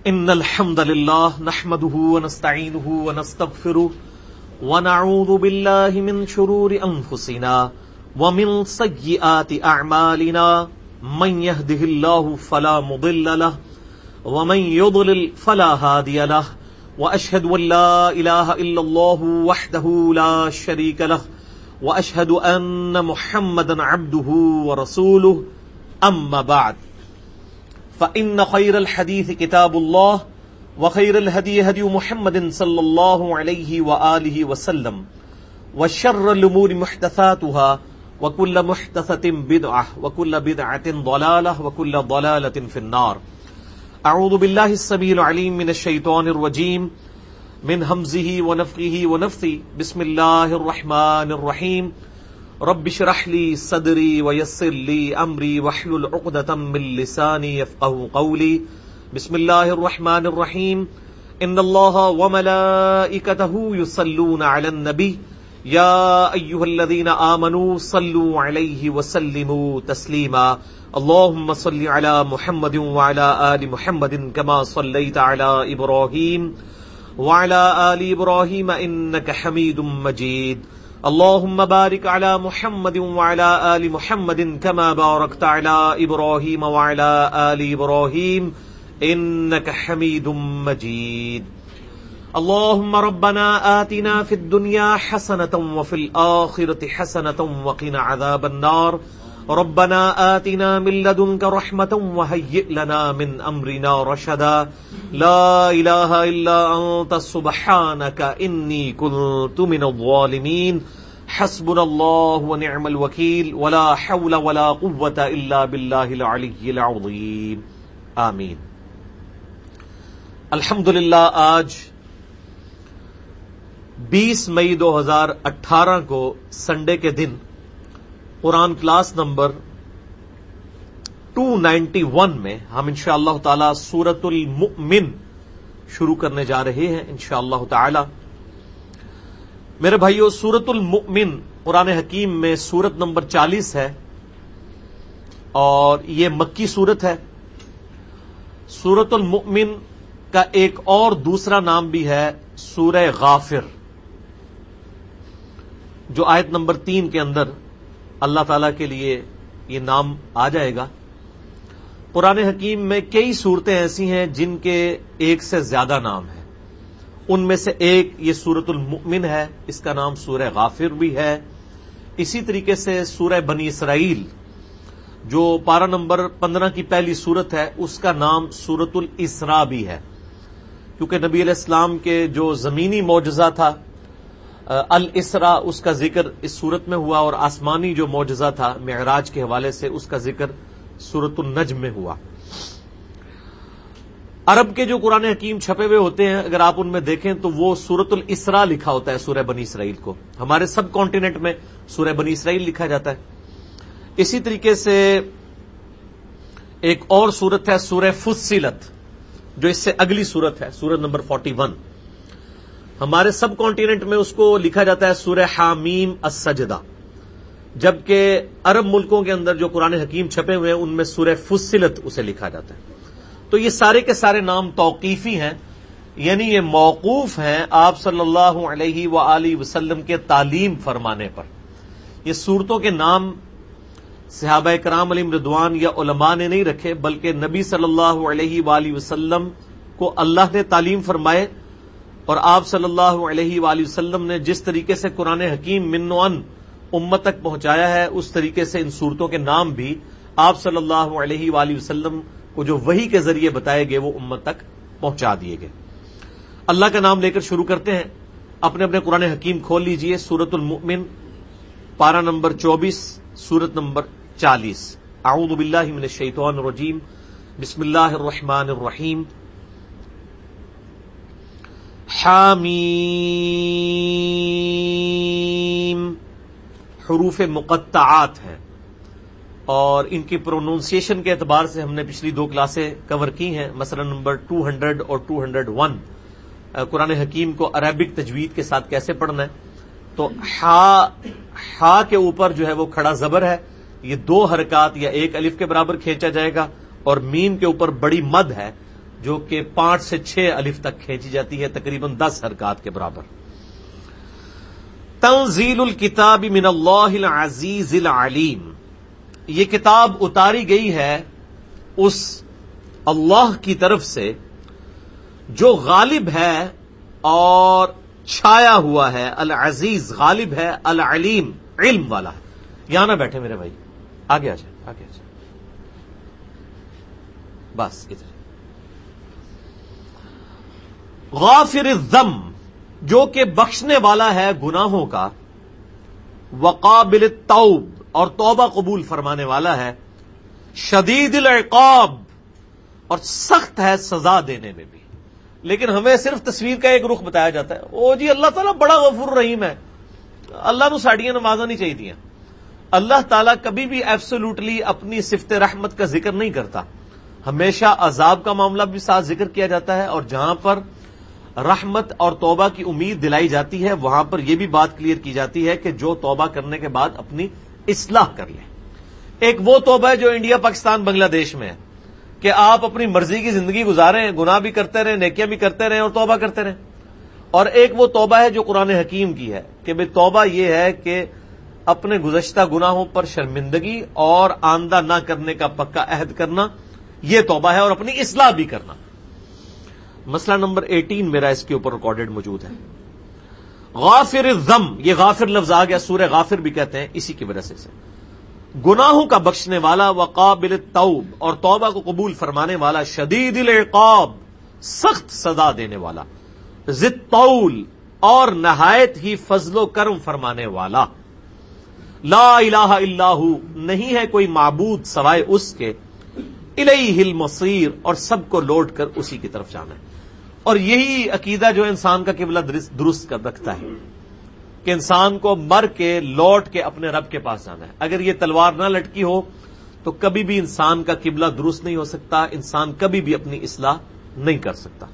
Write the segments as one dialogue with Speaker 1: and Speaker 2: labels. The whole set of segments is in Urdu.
Speaker 1: ان الحمد لله نحمده ونستعينه ونستغفره ونعوذ بالله من شرور انفسنا ومن سيئات اعمالنا من يهده الله فلا مضل له ومن يضلل فلا هادي له واشهد ان لا اله الا الله وحده لا شريك له واشهد ان محمدا عبده ورسوله اما بعد فإن خير الحديث كتاب الله وخير الهدي هدي محمد صلى الله عليه وآله وسلم وشر الأمور محدثاتها وكل محدثة بدعة وكل بدعة ضلالة وكل ضلالة في النار. أعوذ بالله السميع العليم من الشيطان الرجيم من همزه ونفخه ونفثه. بسم الله الرحمن الرحيم. رب اشرح لي صدري ويسر لي امري واحلل عقدة من لساني يفقهوا قولي. بسم الله الرحمن الرحيم. ان الله وملائكته يصلون على النبي يا ايها الذين آمنوا صلوا عليه وسلموا تسليما. اللهم صل على محمد وعلى آل محمد كما صليت على ابراهيم وعلى آل ابراهيم انك حميد مجيد. اللهم بارك على محمد وعلى آل محمد كما باركت على إبراهيم وعلى آل إبراهيم إنك حميد مجيد. اللهم ربنا آتنا في الدنيا حسنة وفي الآخرة حسنة وقنا عذاب النار. ربنا آتنا من لدنك رحمة وهيئ لنا من أمرنا رشدا. لا إله إلا أنت سبحانك إني كنت من الظالمين. حسبنا الله ونعم الوكيل ولا حول ولا قوة إلا بالله العلي العظيم. آمین. الحمدللہ آج 20 مئی 2018 کو سنڈے کے دن قرآن کلاس نمبر 291 میں ہم انشاءاللہ تعالی سورۃ المؤمن شروع کرنے جا رہے ہیں انشاءاللہ تعالی. میرے بھائیو، سورۃ المؤمن قرآن حکیم میں سورت نمبر 40 ہے اور یہ مکی سورت ہے. سورۃ المؤمن کا ایک اور دوسرا نام بھی ہے سورہ غافر، جو آیت نمبر 3 کے اندر اللہ تعالی کے لیے یہ نام آ جائے گا. قرآن حکیم میں کئی صورتیں ایسی ہیں جن کے ایک سے زیادہ نام ہیں. ان میں سے ایک یہ سورۃ المؤمن ہے، اس کا نام سورہ غافر بھی ہے. اسی طریقے سے سورہ بنی اسرائیل جو پارہ نمبر 15 کی پہلی سورت ہے، اس کا نام سورۃ الاسراء بھی ہے، کیونکہ نبی علیہ السلام کے جو زمینی معجزہ تھا الاسراء، اس کا ذکر اس سورت میں ہوا، اور آسمانی جو معجزہ تھا معراج کے حوالے سے اس کا ذکر سورۃ النجم میں ہوا. عرب کے جو قرآن حکیم چھپے ہوئے ہوتے ہیں، اگر آپ ان میں دیکھیں تو وہ سورۃ الاسراء لکھا ہوتا ہے سورہ بنی اسرائیل کو. ہمارے سب کانٹیننٹ میں سورہ بنی اسرائیل لکھا جاتا ہے. اسی طریقے سے ایک اور سورت ہے سورہ فصلت، جو اس سے اگلی سورت ہے، سورت نمبر 41. ہمارے سب کانٹیننٹ میں اس کو لکھا جاتا ہے سورہ حامیم السجدہ، جبکہ عرب ملکوں کے اندر جو قرآن حکیم چھپے ہوئے ہیں ان میں سورہ فصلت اسے لکھا جاتا ہے. تو یہ سارے کے سارے نام توقیفی ہیں، یعنی یہ موقوف ہیں آپ صلی اللہ علیہ وآلہ وسلم کے تعلیم فرمانے پر. یہ صورتوں کے نام صحابہ کرام علیہم رضوان یا علماء نے نہیں رکھے، بلکہ نبی صلی اللہ علیہ وآلہ وسلم کو اللہ نے تعلیم فرمائے، اور آپ صلی اللہ علیہ وآلہ وسلم نے جس طریقے سے قرآن حکیم من و عن امت تک پہنچایا ہے، اس طریقے سے ان صورتوں کے نام بھی آپ صلی اللہ علیہ وآلہ وسلم کو جو وحی کے ذریعے بتائے گئے وہ امت تک پہنچا دیے گئے. اللہ کا نام لے کر شروع کرتے ہیں. اپنے اپنے قرآن حکیم کھول لیجئے. سورۃ المؤمن پارہ نمبر 24 سورت نمبر 40. اعوذ باللہ من الشیطان الرجیم. بسم اللہ الرحمن الرحیم. حامیم. حروف مقطعات ہیں اور ان کی پروننسیشن کے اعتبار سے ہم نے پچھلی 2 کلاسیں کور کی ہیں، مثلا نمبر 200 اور 201 قرآن حکیم کو عربک تجوید کے ساتھ کیسے پڑھنا ہے. تو ہا کے اوپر جو ہے وہ کھڑا زبر ہے، یہ 2 حرکات یا 1 الف کے برابر کھینچا جائے گا، اور میم کے اوپر بڑی مد ہے جو کہ 5 سے 6 الف تک کھینچی جاتی ہے، تقریباً 10 حرکات کے برابر. تنزیل الکتاب من اللہ العزیز العلیم، یہ کتاب اتاری گئی ہے اس اللہ کی طرف سے جو غالب ہے اور چھایا ہوا ہے، العزیز غالب ہے، العلیم علم والا ہے. یہاں نہ بیٹھے میرے بھائی، آگے آ جائیں، آگے آ جائیں، بس ادھر. غافر الذنب، جو کہ بخشنے والا ہے گناہوں کا، وقابل التوب، اور توبہ قبول فرمانے والا ہے، شدید العقاب، اور سخت ہے سزا دینے میں بھی. لیکن ہمیں صرف تصویر کا ایک رخ بتایا جاتا ہے، او جی اللہ تعالیٰ بڑا غفور رحیم ہے، اللہ نو ساڑیاں نمازاں نہیں چاہیے. اللہ تعالیٰ کبھی بھی ایبسولوٹلی اپنی صفت رحمت کا ذکر نہیں کرتا، ہمیشہ عذاب کا معاملہ بھی ساتھ ذکر کیا جاتا ہے، اور جہاں پر رحمت اور توبہ کی امید دلائی جاتی ہے وہاں پر یہ بھی بات کلیئر کی جاتی ہے کہ جو توبہ کرنے کے بعد اپنی اصلاح کر لے. ایک وہ توبہ ہے جو انڈیا پاکستان بنگلہ دیش میں ہے کہ آپ اپنی مرضی کی زندگی گزاریں، گناہ بھی کرتے رہیں، نیکیاں بھی کرتے رہیں اور توبہ کرتے رہیں. اور ایک وہ توبہ ہے جو قرآن حکیم کی ہے کہ بھئی توبہ یہ ہے کہ اپنے گزشتہ گناہوں پر شرمندگی اور آئندہ نہ کرنے کا پکا عہد کرنا، یہ توبہ ہے، اور اپنی اصلاح بھی کرنا. مسئلہ نمبر 18 میرا اس کے اوپر ریکارڈڈ موجود ہے. غافر الذنب، یہ غافر لفظ آ گیا، سورہ غافر بھی کہتے ہیں اسی کی وجہ سے. گناہوں کا بخشنے والا، وقابل التوب، اور توبہ کو قبول فرمانے والا، شدید العقاب، سخت سزا دینے والا، ذی الطول، اور نہایت ہی فضل و کرم فرمانے والا. لا الہ الا ہو، نہیں ہے کوئی معبود سوائے اس کے، الیہ المصیر، اور سب کو لوٹ کر اسی کی طرف جانا ہے. اور یہی عقیدہ جو انسان کا قبلہ درست کر رکھتا ہے کہ انسان کو مر کے لوٹ کے اپنے رب کے پاس جانا ہے. اگر یہ تلوار نہ لٹکی ہو تو کبھی بھی انسان کا قبلہ درست نہیں ہو سکتا، انسان کبھی بھی اپنی اصلاح نہیں کر سکتا.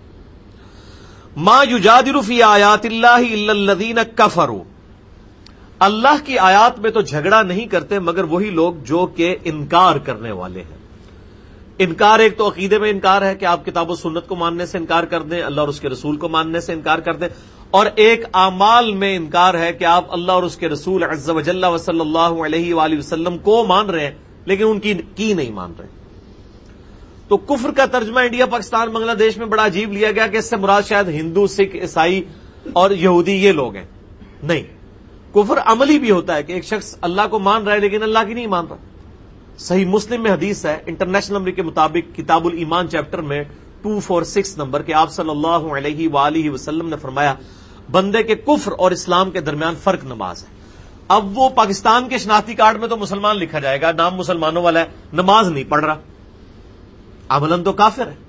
Speaker 1: ما یجادل فی آیات اللہ الا الذین کفروا، اللہ کی آیات میں تو جھگڑا نہیں کرتے مگر وہی لوگ جو کہ انکار کرنے والے ہیں. انکار ایک تو عقیدے میں انکار ہے کہ آپ کتاب و سنت کو ماننے سے انکار کر دیں، اللہ اور اس کے رسول کو ماننے سے انکار کر دیں، اور ایک اعمال میں انکار ہے کہ آپ اللہ اور اس کے رسول عز و جل و صلی اللہ علیہ وآلہ وسلم کو مان رہے ہیں لیکن ان کی نہیں مان رہے. تو کفر کا ترجمہ انڈیا پاکستان بنگلہ دیش میں بڑا عجیب لیا گیا کہ اس سے مراد شاید ہندو، سکھ، عیسائی اور یہودی یہ لوگ ہیں. نہیں، کفر عملی بھی ہوتا ہے کہ ایک شخص اللہ کو مان رہا ہے لیکن اللہ کی نہیں مان رہا. صحیح مسلم میں حدیث ہے انٹرنیشنل نمبر کے مطابق کتاب الایمان چیپٹر میں 246 نمبر کہ آپ صلی اللہ علیہ وآلہ وسلم نے فرمایا بندے کے کفر اور اسلام کے درمیان فرق نماز ہے. اب وہ پاکستان کے شناختی کارڈ میں تو مسلمان لکھا جائے گا، نام مسلمانوں والا ہے، نماز نہیں پڑھ رہا، عملاً تو کافر ہے.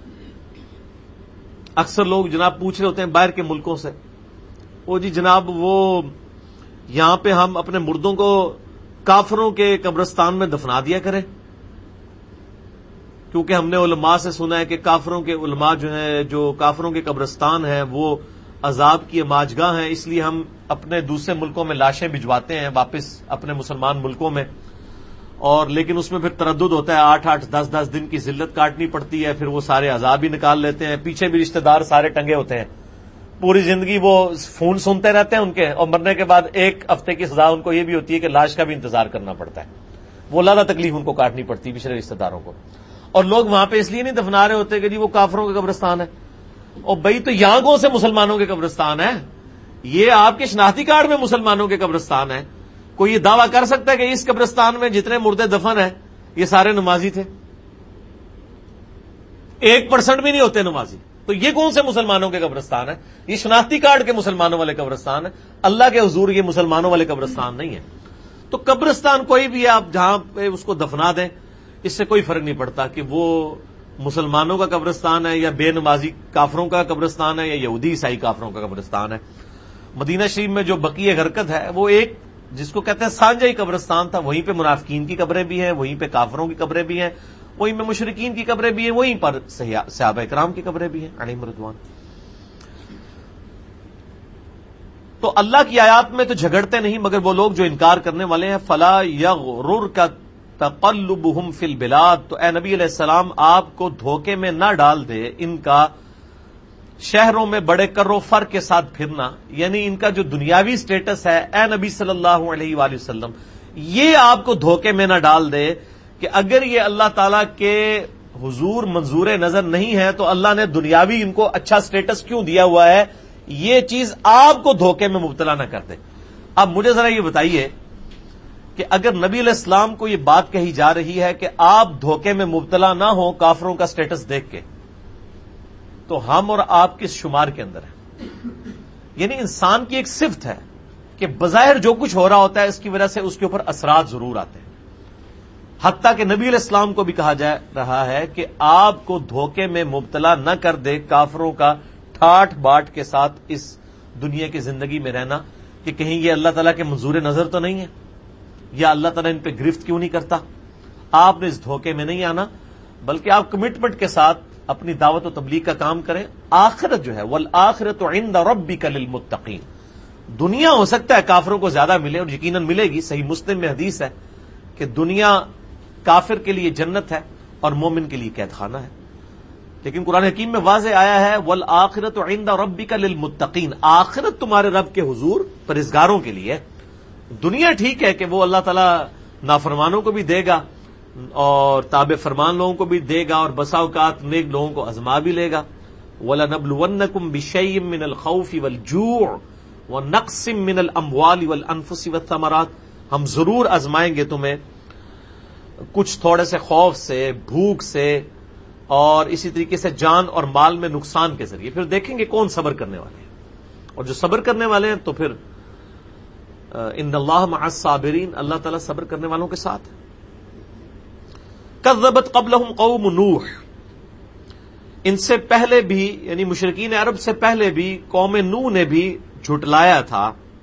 Speaker 1: اکثر لوگ جناب پوچھ رہے ہوتے ہیں باہر کے ملکوں سے، وہ جی جناب وہ یہاں پہ ہم اپنے مردوں کو کافروں کے قبرستان میں دفنا دیا کریں، کیونکہ ہم نے علماء سے سنا ہے کہ کافروں کے علماء جو ہیں، جو کافروں کے قبرستان ہیں وہ عذاب کی اماجگاہ ہیں، اس لیے ہم اپنے دوسرے ملکوں میں لاشیں بھجواتے ہیں واپس اپنے مسلمان ملکوں میں، اور لیکن اس میں پھر تردد ہوتا ہے، 8-8 10-10 دن کی ذلت کاٹنی پڑتی ہے، پھر وہ سارے عذاب بھی نکال لیتے ہیں، پیچھے بھی رشتہ دار سارے ٹنگے ہوتے ہیں، پوری زندگی وہ فون سنتے رہتے ہیں ان کے، اور مرنے کے بعد 1 ہفتے کی سزا ان کو یہ بھی ہوتی ہے کہ لاش کا بھی انتظار کرنا پڑتا ہے. وہ زیادہ تکلیف ان کو کاٹنی پڑتی ہے پچھلے رشتہ داروں کو. اور لوگ وہاں پہ اس لیے نہیں دفنا رہے ہوتے کہ جی وہ کافروں کا قبرستان ہے. اور بھائی تو یہاں کون سے مسلمانوں کے قبرستان ہے؟ یہ آپ کے شناختی کارڈ میں مسلمانوں کے قبرستان ہے. کوئی یہ دعویٰ کر سکتا ہے کہ اس قبرستان میں جتنے مردے دفن ہیں یہ سارے نمازی تھے؟ 1% بھی نہیں ہوتے نمازی. تو یہ کون سے مسلمانوں کے قبرستان ہے؟ یہ شناختی کارڈ کے مسلمانوں والے قبرستان ہے. اللہ کے حضور یہ مسلمانوں والے قبرستان نہیں ہے. تو قبرستان کوئی بھی آپ جہاں پہ اس کو دفنا دیں، اس سے کوئی فرق نہیں پڑتا کہ وہ مسلمانوں کا قبرستان ہے یا بے نمازی کافروں کا قبرستان ہے یا یہودی عیسائی کافروں کا قبرستان ہے. مدینہ شریف میں جو بقیہ غرقد ہے وہ ایک جس کو کہتے ہیں سانجائی قبرستان تھا، وہیں پہ منافقین کی قبریں بھی ہیں، وہیں پہ کافروں کی قبریں بھی ہیں، وہیں پہ مشرکین کی قبریں بھی ہیں، وہیں پر صحابہ کرام کی قبریں بھی ہیں علیہم رضوان. تو اللہ کی آیات میں تو جھگڑتے نہیں مگر وہ لوگ جو انکار کرنے والے ہیں. فلا یغررک تقلبهم فی البلاد، تو اے نبی علیہ السلام آپ کو دھوکے میں نہ ڈال دے ان کا شہروں میں بڑے کر و فر کے ساتھ پھرنا، یعنی ان کا جو دنیاوی سٹیٹس ہے اے نبی صلی اللہ علیہ وآلہ وسلم، یہ آپ کو دھوکے میں نہ ڈال دے کہ اگر یہ اللہ تعالی کے حضور منظور نظر نہیں ہے تو اللہ نے دنیاوی ان کو اچھا سٹیٹس کیوں دیا ہوا ہے، یہ چیز آپ کو دھوکے میں مبتلا نہ کر دے۔ اب مجھے ذرا یہ بتائیے کہ اگر نبی علیہ السلام کو یہ بات کہی جا رہی ہے کہ آپ دھوکے میں مبتلا نہ ہو کافروں کا سٹیٹس دیکھ کے، تو ہم اور آپ کس شمار کے اندر ہیں؟ یعنی انسان کی ایک صفت ہے کہ بظاہر جو کچھ ہو رہا ہوتا ہے اس کی وجہ سے اس کے اوپر اثرات ضرور آتے ہیں، حتیٰ کہ نبی علیہ السلام کو بھی کہا جا رہا ہے کہ آپ کو دھوکے میں مبتلا نہ کر دے کافروں کا ٹھاٹ باٹ کے ساتھ اس دنیا کی زندگی میں رہنا، کہ کہیں یہ اللہ تعالیٰ کے منظور نظر تو نہیں ہے، یا اللہ تعالیٰ ان پہ گرفت کیوں نہیں کرتا۔ آپ نے اس دھوکے میں نہیں آنا، بلکہ آپ کمٹمنٹ کے ساتھ اپنی دعوت و تبلیغ کا کام کریں۔ آخرت جو ہے والآخرۃ عند ربک للمتقین، دنیا ہو سکتا ہے کافروں کو زیادہ ملے، اور یقیناً ملے گی، صحیح مسلم میں حدیث ہے کہ دنیا کافر کے لیے جنت ہے اور مومن کے لیے قید خانہ ہے، لیکن قرآن حکیم میں واضح آیا ہے والآخرۃ عند ربک للمتقین، آخرت تمہارے رب کے حضور پرہیزگاروں کے لیے۔ دنیا ٹھیک ہے کہ وہ اللہ تعالیٰ نافرمانوں کو بھی دے گا اور تابع فرمان لوگوں کو بھی دے گا، اور بسا اوقات نیک لوگوں کو آزما بھی لے گا۔ وَلَنَبْلُوَنَّكُمْ بِشَيْءٍ مِّنَ الْخَوْفِ وَالْجُوعِ وَنَقْصٍ مِّنَ الْأَمْوَالِ وَالْأَنفُسِ وَالثَّمَرَاتِ، ہم ضرور آزمائیں گے تمہیں کچھ تھوڑے سے خوف سے، بھوک سے، اور اسی طریقے سے جان اور مال میں نقصان کے ذریعے۔ پھر دیکھیں گے کون صبر کرنے والے ہیں، اور جو صبر کرنے والے ہیں تو پھر ان اللہ مع الصابرین، اللہ تعالیٰ صبر کرنے والوں کے ساتھ ہے۔ کذبت قبلہم قوم نوح، ان سے پہلے بھی یعنی مشرکین عرب سے پہلے بھی قوم نوح نے بھی جھٹلایا تھا۔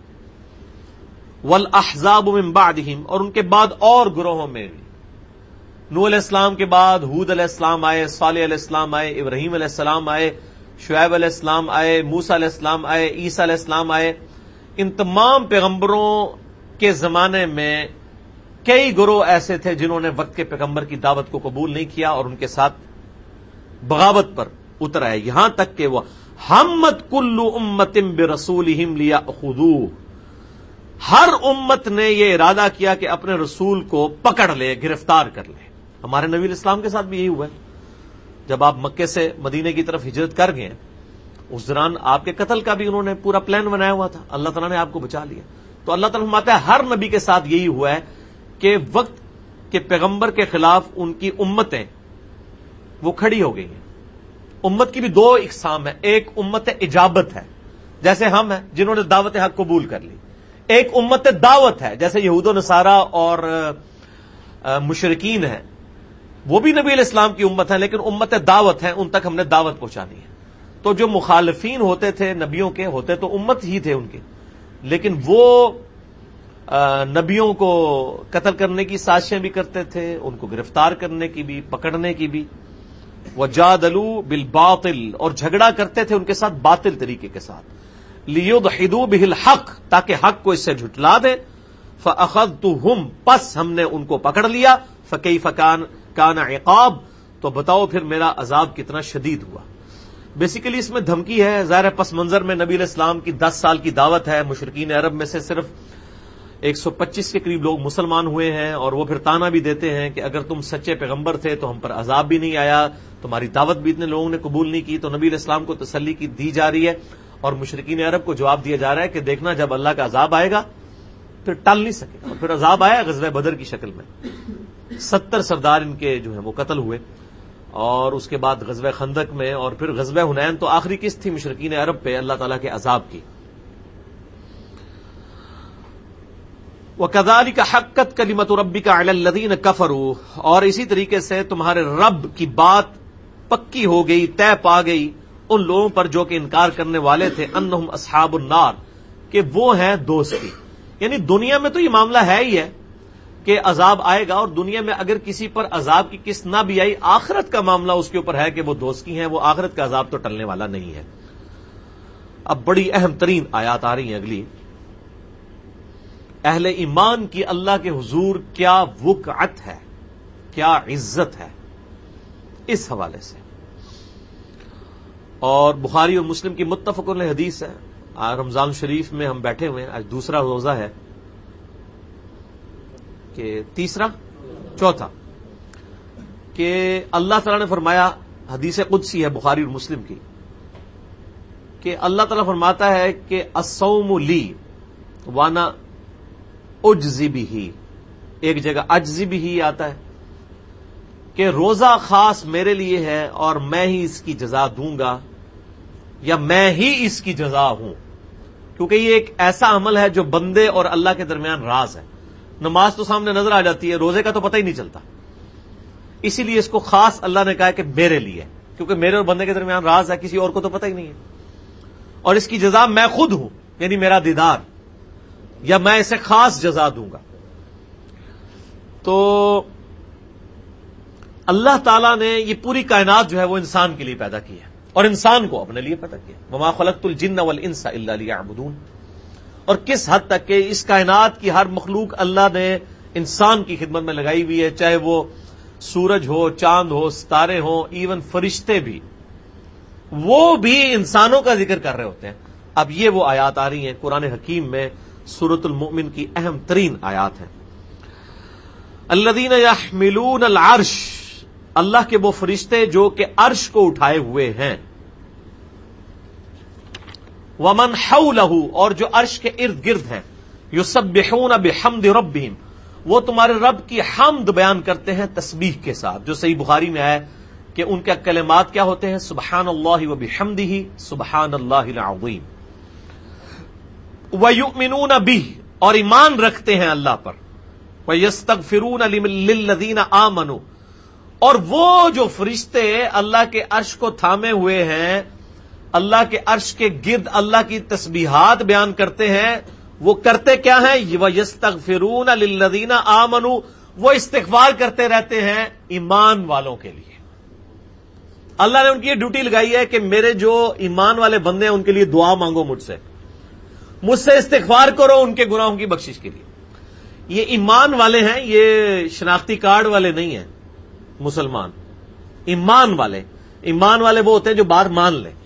Speaker 1: والاحزاب من بعدہم، اور ان کے بعد اور گروہوں میں بھی، نوح علیہ السلام کے بعد ہود علیہ السلام آئے، صالح علیہ السلام آئے، ابراہیم علیہ السلام آئے، شعیب علیہ السلام آئے، موسیٰ علیہ السلام آئے، عیسیٰ علیہ السلام آئے۔ ان تمام پیغمبروں کے زمانے میں کئی گروہ ایسے تھے جنہوں نے وقت کے پیغمبر کی دعوت کو قبول نہیں کیا اور ان کے ساتھ بغاوت پر اتر آئے، یہاں تک کہ وہ ہمت کل امت برسولہم لیأخذوہ، ہر امت نے یہ ارادہ کیا کہ اپنے رسول کو پکڑ لے، گرفتار کر لے۔ ہمارے نبی علیہ السلام کے ساتھ بھی یہی ہوا ہے، جب آپ مکے سے مدینے کی طرف ہجرت کر گئے اس دوران آپ کے قتل کا بھی انہوں نے پورا پلان بنایا ہوا تھا، اللہ تعالیٰ نے آپ کو بچا لیا۔ تو اللہ تعالیٰ فرماتا ہے ہر نبی کے ساتھ یہی ہوا ہے کہ وقت کے پیغمبر کے خلاف ان کی امتیں وہ کھڑی ہو گئی ہیں۔ امت کی بھی دو اقسام ہے، ایک امت اجابت ہے جیسے ہم ہیں جنہوں نے دعوت حق قبول کر لی، ایک امت دعوت ہے جیسے یہود و نصارہ اور مشرکین ہیں، وہ بھی نبی علیہ السلام کی امت ہے لیکن امت دعوت ہے، ان تک ہم نے دعوت پہنچانی ہے۔ تو جو مخالفین ہوتے تھے نبیوں کے، ہوتے تو امت ہی تھے ان کے، لیکن وہ نبیوں کو قتل کرنے کی سازشیں بھی کرتے تھے، ان کو گرفتار کرنے کی بھی، پکڑنے کی بھی۔ وَجَادَلُوا بِالْبَاطِلِ، اور جھگڑا کرتے تھے ان کے ساتھ باطل طریقے کے ساتھ، لِيُدْحِضُوا بِهِ الْحَقَّ، تاکہ حق کو اس سے جھٹلا دیں۔ فَأَخَذْتُهُمْ، پس ہم نے ان کو پکڑ لیا۔ فَكَيْفَ كَانَ عِقَابِ، تو بتاؤ پھر میرا عذاب کتنا شدید ہوا۔ بیسیکلی اس میں دھمکی ہے، ظاہر پس منظر میں نبی علیہ السلام کی 10 سال کی دعوت ہے، مشرکین عرب میں سے صرف 125 کے قریب لوگ مسلمان ہوئے ہیں، اور وہ پھر تانا بھی دیتے ہیں کہ اگر تم سچے پیغمبر تھے تو ہم پر عذاب بھی نہیں آیا، تمہاری دعوت بھی اتنے لوگوں نے قبول نہیں کی۔ تو نبی علیہ السلام کو تسلی کی دی جا رہی ہے، اور مشرکین عرب کو جواب دیا جا رہا ہے کہ دیکھنا جب اللہ کا عذاب آئے گا پھر ٹل نہیں سکے۔ اور پھر عذاب آیا غزوہ بدر کی شکل میں، 70 سردار ان کے جو ہیں وہ قتل ہوئے، اور اس کے بعد غزوہ خندق میں، اور پھر غزوہ حنین تو آخری قسط تھی مشرکین عرب پہ اللہ تعالیٰ کے عذاب کی۔ وَكَذَلِكَ حَقَّتْ كَلِمَةُ رَبِّكَ عَلَى الَّذِينَ كَفَرُوا، اور اسی طریقے سے تمہارے رب کی بات پکی ہو گئی، طے پا گئی ان لوگوں پر جو کہ انکار کرنے والے تھے، انہم اصحاب النار، کہ وہ ہیں دوزخی۔ یعنی دنیا میں تو یہ معاملہ ہے ہی ہے کہ عذاب آئے گا، اور دنیا میں اگر کسی پر عذاب کی قسط نہ بھی آئی، آخرت کا معاملہ اس کے اوپر ہے کہ وہ دوزخی ہیں، وہ آخرت کا عذاب تو ٹلنے والا نہیں ہے۔ اب بڑی اہم ترین آیات آ رہی ہیں اگلی۔ اہل ایمان کی اللہ کے حضور کیا وقعت ہے، کیا عزت ہے اس حوالے سے. اور بخاری اور مسلم کی متفق علیہ حدیث ہے. رمضان شریف میں ہم بیٹھے ہوئے ہیں, آج دوسرا روزہ ہے کہ تیسرا چوتھا, کہ اللہ تعالیٰ نے فرمایا, حدیث قدسی ہے بخاری اور مسلم کی, کہ اللہ تعالیٰ فرماتا ہے کہ الصوم لی وانا اجزی بہ, ایک جگہ اجزی بہ آتا ہے کہ روزہ خاص میرے لیے ہے اور میں ہی اس کی جزا دوں گا, یا میں ہی اس کی جزا ہوں, کیونکہ یہ ایک ایسا عمل ہے جو بندے اور اللہ کے درمیان راز ہے. نماز تو سامنے نظر آ جاتی ہے, روزے کا تو پتہ ہی نہیں چلتا, اسی لیے اس کو خاص اللہ نے کہا کہ میرے لیے, کیونکہ میرے اور بندے کے درمیان راز ہے, کسی اور کو تو پتہ ہی نہیں ہے, اور اس کی جزا میں خود ہوں, یعنی میرا دیدار, یا میں اسے خاص جزا دوں گا. تو اللہ تعالیٰ نے یہ پوری کائنات جو ہے وہ انسان کے لیے پیدا کی ہے, اور انسان کو اپنے لیے پیدا کیا. وما خلقت الجن والانس الا لیعبدون. اور کس حد تک کہ اس کائنات کی ہر مخلوق اللہ نے انسان کی خدمت میں لگائی ہوئی ہے, چاہے وہ سورج ہو, چاند ہو, ستارے ہوں, ایون فرشتے بھی, وہ بھی انسانوں کا ذکر کر رہے ہوتے ہیں. اب یہ وہ آیات آ رہی ہیں قرآن حکیم میں, سورۃ المؤمن کی اہم ترین آیات ہیں. الذین یحملون العرش, اللہ کے وہ فرشتے جو کہ عرش کو اٹھائے ہوئے ہیں, ومن حولہ, اور جو عرش کے ارد گرد ہیں, یسبحون بحمد ربہم, وہ تمہارے رب کی حمد بیان کرتے ہیں تسبیح کے ساتھ, جو صحیح بخاری میں ہے کہ ان کے کلمات کیا ہوتے ہیں, سبحان اللہ وبحمدہ سبحان اللہ العظیم. ویؤمنون بہ, اور ایمان رکھتے ہیں اللہ پر, ویستغفرون للذین آمنوا, اور وہ جو فرشتے اللہ کے عرش کو تھامے ہوئے ہیں, اللہ کے عرش کے گرد اللہ کی تسبیحات بیان کرتے ہیں, وہ کرتے کیا ہیں, وَيَسْتَغْفِرُونَ لِلَّذِينَ آمَنُوا, وہ استغفار کرتے رہتے ہیں ایمان والوں کے لیے. اللہ نے ان کی یہ ڈیوٹی لگائی ہے کہ میرے جو ایمان والے بندے ہیں ان کے لیے دعا مانگو مجھ سے استغفار کرو ان کے گناہوں کی بخشش کے لیے. یہ ایمان والے ہیں, یہ شناختی کارڈ والے نہیں ہیں مسلمان. ایمان والے وہ ہوتے ہیں جو بات مان لیں.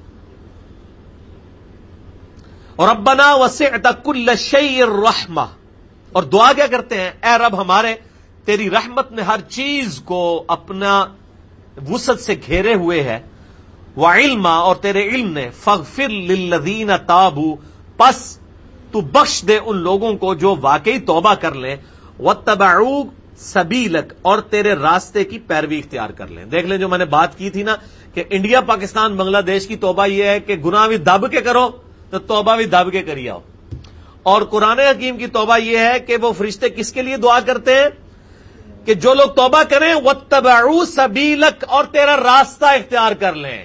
Speaker 1: اور ربنا وسعت کل شیء الرحمہ, اور دعا کیا کرتے ہیں, اے رب ہمارے, تیری رحمت نے ہر چیز کو اپنا وسعت سے گھیرے ہوئے ہے, وعلما, اور تیرے علم نے, فاغفر للذین تابوا, پس تو بخش دے ان لوگوں کو جو واقعی توبہ کر لیں, واتبعوا سبیلک, اور تیرے راستے کی پیروی اختیار کر لیں. دیکھ لیں جو میں نے بات کی تھی نا کہ انڈیا پاکستان بنگلہ دیش کی توبہ یہ ہے کہ گناہ بھی دب کے کرو تو توبہ بھی دب کے کری آؤ, اور قرآن حکیم کی توبہ یہ ہے کہ وہ فرشتے کس کے لیے دعا کرتے ہیں کہ جو لوگ توبہ کریں, واتبعوا سبیلک, اور تیرا راستہ اختیار کر لیں.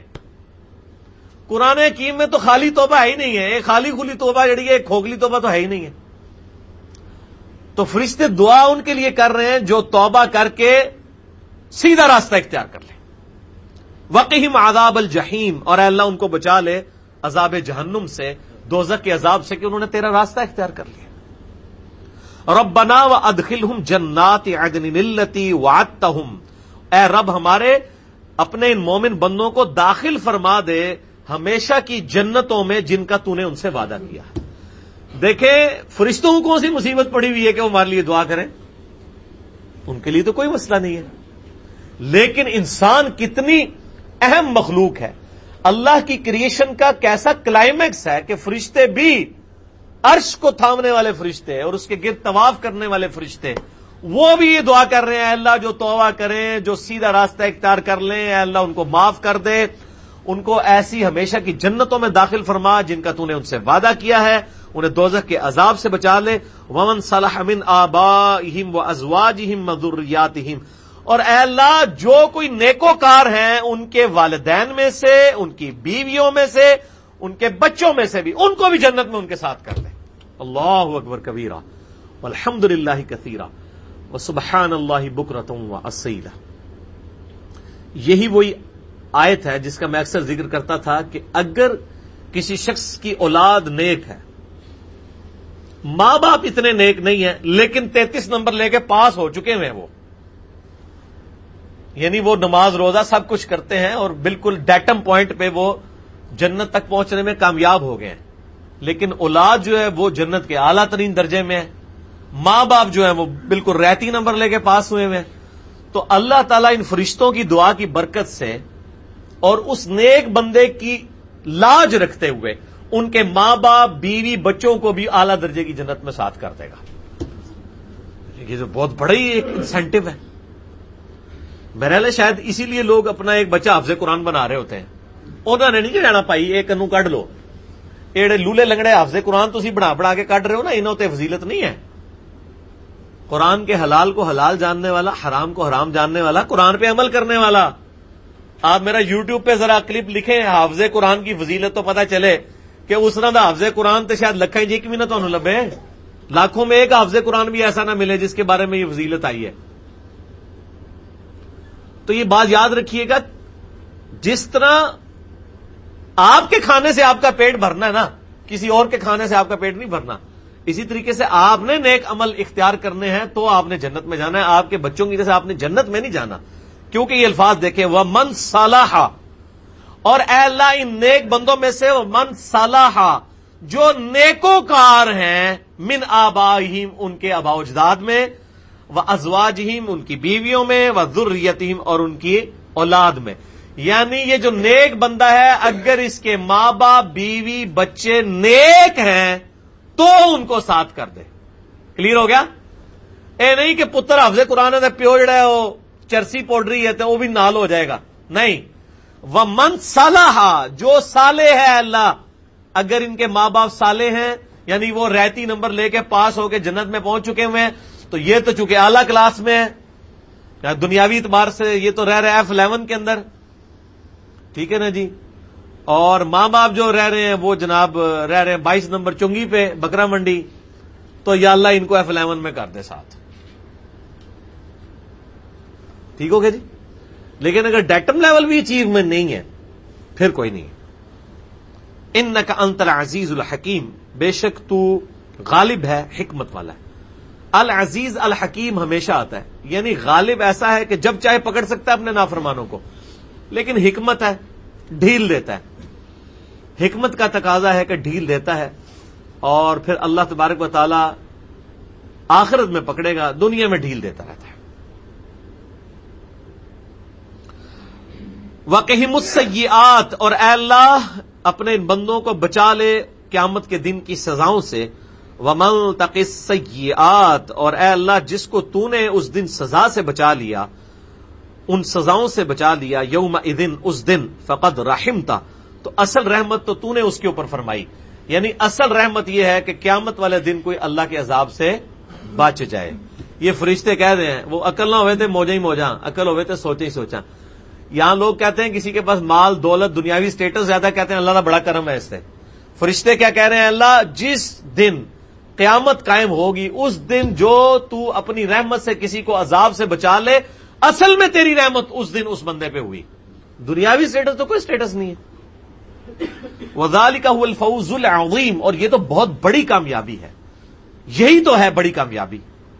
Speaker 1: قرآن حکیم میں تو خالی توبہ ہے ہی نہیں ہے, ایک خالی کھلی توبہ جڑی ہے, ایک کھوکھلی توبہ تو ہے ہی نہیں ہے. تو فرشتے دعا ان کے لیے کر رہے ہیں جو توبہ کر کے سیدھا راستہ اختیار کر لیں. وقہم عذاب الجحیم, اور اے اللہ ان کو بچا لے عذاب جہنم سے, دوزخ کے عذاب سے, کہ انہوں نے تیرا راستہ اختیار کر لیا. ربنا وادخلہم جنات عدن التی وعدتہم, اے رب ہمارے اپنے ان مومن بندوں کو داخل فرما دے ہمیشہ کی جنتوں میں جن کا تو نے ان سے وعدہ کیا. دیکھیں فرشتوں کو کون سی مصیبت پڑی ہوئی ہے کہ وہ ہمارے لیے دعا کریں, ان کے لیے تو کوئی مسئلہ نہیں ہے. لیکن انسان کتنی اہم مخلوق ہے, اللہ کی کریشن کا کیسا کلائمیکس ہے کہ فرشتے بھی, عرش کو تھامنے والے فرشتے اور اس کے گرد طواف کرنے والے فرشتے, وہ بھی یہ دعا کر رہے ہیں, اے اللہ جو توبہ کریں, جو سیدھا راستہ اختیار کر لیں, اے اللہ ان کو معاف کر دے, ان کو ایسی ہمیشہ کی جنتوں میں داخل فرما جن کا تو نے ان سے وعدہ کیا ہے, انہیں دوزخ کے عذاب سے بچا لے. ومن صلح من آبائہم وازواجہم وذریاتہم, اور اے اللہ جو کوئی نیکوکار ہیں ان کے والدین میں سے, ان کی بیویوں میں سے, ان کے بچوں میں سے بھی, ان کو بھی جنت میں ان کے ساتھ کر دیں. اللہ اکبر کبیرہ والحمد للہ کثیرہ وسبحان اللہ بکرۃ واصیلا. یہی وہی آیت ہے جس کا میں اکثر ذکر کرتا تھا کہ اگر کسی شخص کی اولاد نیک ہے, ماں باپ اتنے نیک نہیں ہیں لیکن 33 نمبر لے کے پاس ہو چکے ہیں, وہ یعنی وہ نماز روزہ سب کچھ کرتے ہیں اور بالکل ڈیٹم پوائنٹ پہ وہ جنت تک پہنچنے میں کامیاب ہو گئے ہیں، لیکن اولاد جو ہے وہ جنت کے اعلیٰ ترین درجے میں ہے، ماں باپ جو ہے وہ بالکل ریتی نمبر لے کے پاس ہوئے ہیں. تو اللہ تعالیٰ ان فرشتوں کی دعا کی برکت سے اور اس نیک بندے کی لاج رکھتے ہوئے ان کے ماں باپ بیوی بچوں کو بھی اعلیٰ درجے کی جنت میں ساتھ کر دے گا. یہ تو بہت بڑا ہی ایک انسینٹو ہے. میرے لیے شاید اسی لیے لوگ اپنا ایک بچہ حافظ قرآن بنا رہے ہوتے ہیں. انہوں نے نہیں کہنا پائی ایک کنو کڈ لو، ایڑے لولے لنگڑے حافظ قرآن تسی بنا کے کڈ رہے ہو نا، انہوں تے فضیلت نہیں ہے. قرآن کے حلال کو حلال جاننے والا، حرام کو حرام جاننے والا، قرآن پہ عمل کرنے والا. آپ میرا یوٹیوب پہ ذرا کلپ لکھیں حافظ قرآن کی فضیلت تو پتہ چلے کہ اس طرح کا حافظ قرآن تو شاید لکھیں جی بھی نہ تمہیں لبے، لاکھوں میں ایک حافظ قرآن بھی ایسا نہ ملے جس کے بارے میں یہ فضیلت آئی ہے. تو یہ بات یاد رکھیے گا، جس طرح آپ کے کھانے سے آپ کا پیٹ بھرنا ہے نا، کسی اور کے کھانے سے آپ کا پیٹ نہیں بھرنا، اسی طریقے سے آپ نے نیک عمل اختیار کرنے ہیں تو آپ نے جنت میں جانا ہے. آپ کے بچوں کی جیسے آپ نے جنت میں نہیں جانا، کیونکہ یہ الفاظ دیکھیں وَمَنْ صَلَحَ، اور اے اللہ ان نیک بندوں میں سے وَمَنْ صَلَحَ جو نیکوکار ہیں، من آبائہم ان کے آباء و اجداد میں، وازواجہم ان کی بیویوں میں، وذریتہم اور ان کی اولاد میں. یعنی یہ جو نیک بندہ ہے اگر اس کے ماں باپ بیوی بچے نیک ہیں تو ان کو ساتھ کر دے. کلیئر ہو گیا؟ اے نہیں کہ پتر حافظ قرآن ہے پیو جڑا ہے وہ چرسی پوڈری ہے تو وہ بھی نال ہو جائے گا، نہیں. وَمَنْ صَلَحَ جو صالح ہے اللہ، اگر ان کے ماں باپ صالح ہیں یعنی وہ ریتی نمبر لے کے پاس ہو کے جنت میں پہنچ چکے ہوئے ہیں، تو یہ تو چونکہ اعلیٰ کلاس میں ہے، دنیاوی اعتبار سے یہ تو رہ رہے F11 کے اندر، ٹھیک ہے نا جی. اور ماں باپ جو رہ رہے ہیں وہ جناب رہ رہے ہیں 22 نمبر چنگی پہ بکرا منڈی، تو یا اللہ ان کو F11 میں کر دے ساتھ. ٹھیک ہو گیا جی. لیکن اگر ڈیٹم لیول بھی اچیومنٹ نہیں ہے پھر کوئی نہیں. انک انت العزیز الحکیم، بے شک تو غالب ہے حکمت والا ہے. العزیز الحکیم ہمیشہ آتا ہے، یعنی غالب ایسا ہے کہ جب چاہے پکڑ سکتا ہے اپنے نافرمانوں کو، لیکن حکمت ہے ڈھیل دیتا ہے. حکمت کا تقاضا ہے کہ ڈھیل دیتا ہے، اور پھر اللہ تبارک و تعالی آخرت میں پکڑے گا، دنیا میں ڈھیل دیتا رہتا ہے. وَقِهِمُ السَّيِّئَاتِ اور اے اللہ اپنے ان بندوں کو بچا لے قیامت کے دن کی سزاؤں سے. وَمَن تَقِ السَّيِّئَاتِ اور اے اللہ جس کو تو نے اس دن سزا سے بچا لیا، ان سزاؤں سے بچا لیا، یومئذ اس دن، فقد رحمتا تو اصل رحمت تو نے اس کے اوپر فرمائی. یعنی اصل رحمت یہ ہے کہ قیامت والے دن کوئی اللہ کے عذاب سے بچ جائے. یہ فرشتے کہہ رہے ہیں، وہ عقل نہ ہوئے تھے موجہ ہی موجہ، عقل ہوئے تھے سوچے ہی سوچا. یہاں لوگ کہتے ہیں کسی کے پاس مال دولت دنیاوی سٹیٹس زیادہ، کہتے ہیں اللہ کا بڑا کرم ہے اس سے. فرشتے کیا کہہ رہے ہیں؟ اللہ جس دن قیامت قائم ہوگی اس دن جو تو اپنی رحمت سے کسی کو عذاب سے بچا لے، اصل میں تیری رحمت اس دن اس بندے پہ ہوئی. دنیاوی سٹیٹس تو کوئی سٹیٹس نہیں ہے. وَذَلِكَ هُوَ الْفَوْزُ الْعَظِيمُ اور یہ تو بہت بڑی کامیابی ہے، یہی تو ہے بڑی کامیابی.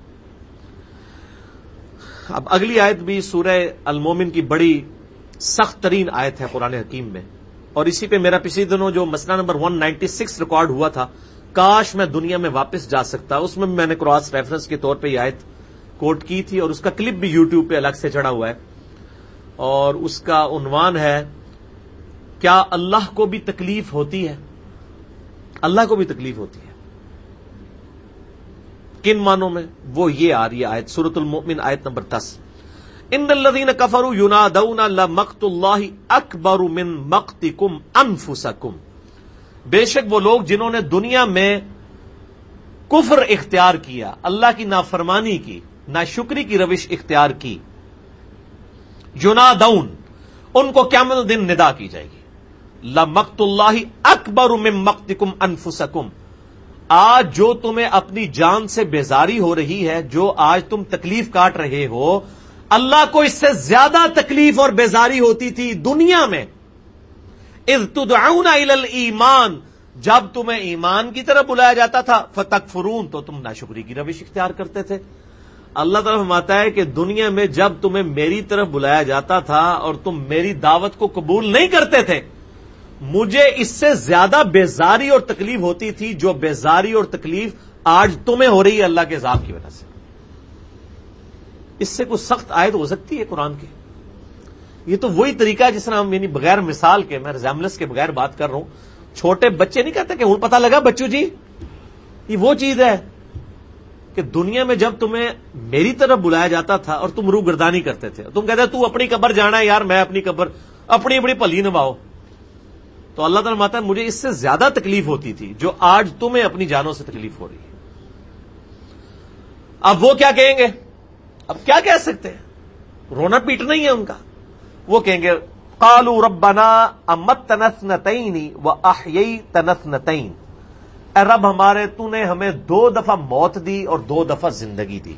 Speaker 1: اب اگلی آیت بھی سورہ المومن کی بڑی سخت ترین آیت ہے قرآن حکیم میں، اور اسی پہ میرا پچھلے دنوں جو مسئلہ نمبر 196 ریکارڈ ہوا تھا، کاش میں دنیا میں واپس جا سکتا. اس میں نے کراس ریفرنس کے طور پہ یہ آیت کوٹ کی تھی، اور اس کا کلپ بھی یوٹیوب پہ الگ سے چڑھا ہوا ہے، اور اس کا عنوان ہے کیا اللہ کو بھی تکلیف ہوتی ہے؟ اللہ کو بھی تکلیف ہوتی ہے. کن معنوں میں؟ وہ یہ آ رہی ہے آیت سورۃ المؤمن آیت نمبر 10. ان الذین کفروا ینادون لمقت اللہ اکبر من مقتکم انفسکم، بے شک وہ لوگ جنہوں نے دنیا میں کفر اختیار کیا، اللہ کی نافرمانی کی، ناشکری کی روش اختیار کی، ینادون ان کو قیامت دن ندا کی جائے گی. لمقت اللہ اکبر من مقتکم انفسکم، آج جو تمہیں اپنی جان سے بیزاری ہو رہی ہے، جو آج تم تکلیف کاٹ رہے ہو، اللہ کو اس سے زیادہ تکلیف اور بیزاری ہوتی تھی دنیا میں. اذ تدعون الی الایمان، جب تمہیں ایمان کی طرف بلایا جاتا تھا، فتکفرون تو تم ناشکری کی روش اختیار کرتے تھے. اللہ تعالیٰ فرماتا ہے کہ دنیا میں جب تمہیں میری طرف بلایا جاتا تھا اور تم میری دعوت کو قبول نہیں کرتے تھے، مجھے اس سے زیادہ بیزاری اور تکلیف ہوتی تھی جو بیزاری اور تکلیف آج تمہیں ہو رہی ہے اللہ کے عذاب کی وجہ سے۔ اس سے کوئی سخت آیت ہو سکتی ہے قرآن کی؟ یہ تو وہی طریقہ ہے جس طرح ہم، یعنی بغیر مثال کے، میں ریزیمبلنس کے بغیر بات کر رہا ہوں۔ چھوٹے بچے نہیں کہتے کہ ہوں پتہ لگا بچو جی، یہ وہ چیز ہے کہ دنیا میں جب تمہیں میری طرف بلایا جاتا تھا اور تم روح گردانی کرتے تھے، تم کہتے تو اپنی قبر جانا ہے یار، میں اپنی قبر اپنی اپنی پلی نبھاؤ، تو اللہ تعالیٰ فرماتا ہے مجھے اس سے زیادہ تکلیف ہوتی تھی جو آج تمہیں اپنی جانوں سے تکلیف ہو رہی ہے۔ اب وہ کیا کہیں گے؟ اب کیا کہہ سکتے ہیں؟ رونا پیٹنا ہی ہے ان کا۔ وہ کہیں گے قالوا ربنا امتنا اثنتین واحییتنا اثنتین، اے رب ہمارے تو نے ہمیں 2 دفعہ موت دی اور 2 دفعہ زندگی دی۔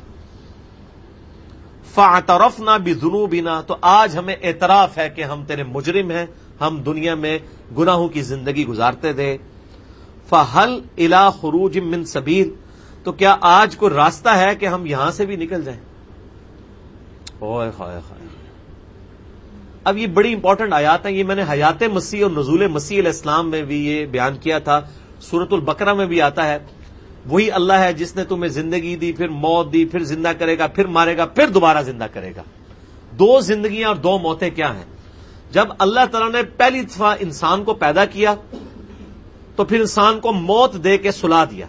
Speaker 1: فاعترفنا بذنوبنا، تو آج ہمیں اعتراف ہے کہ ہم تیرے مجرم ہیں، ہم دنیا میں گناہوں کی زندگی گزارتے تھے۔ فہل الی خروج من سبیل، تو کیا آج کوئی راستہ ہے کہ ہم یہاں سے بھی نکل جائیں؟ اوئے ہائے ہائے، اب یہ بڑی امپورٹنٹ آیات ہیں، یہ میں نے حیات مسیح اور نزول مسیح علیہ السلام میں بھی یہ بیان کیا تھا، سورۃ البقرہ میں بھی آتا ہے۔ وہی اللہ ہے جس نے تمہیں زندگی دی، پھر موت دی، پھر زندہ کرے گا، پھر مارے گا، پھر دوبارہ زندہ کرے گا۔ 2 زندگیاں اور 2 موتیں کیا ہیں؟ جب اللہ تعالیٰ نے پہلی دفعہ انسان کو پیدا کیا تو پھر انسان کو موت دے کے سلا دیا،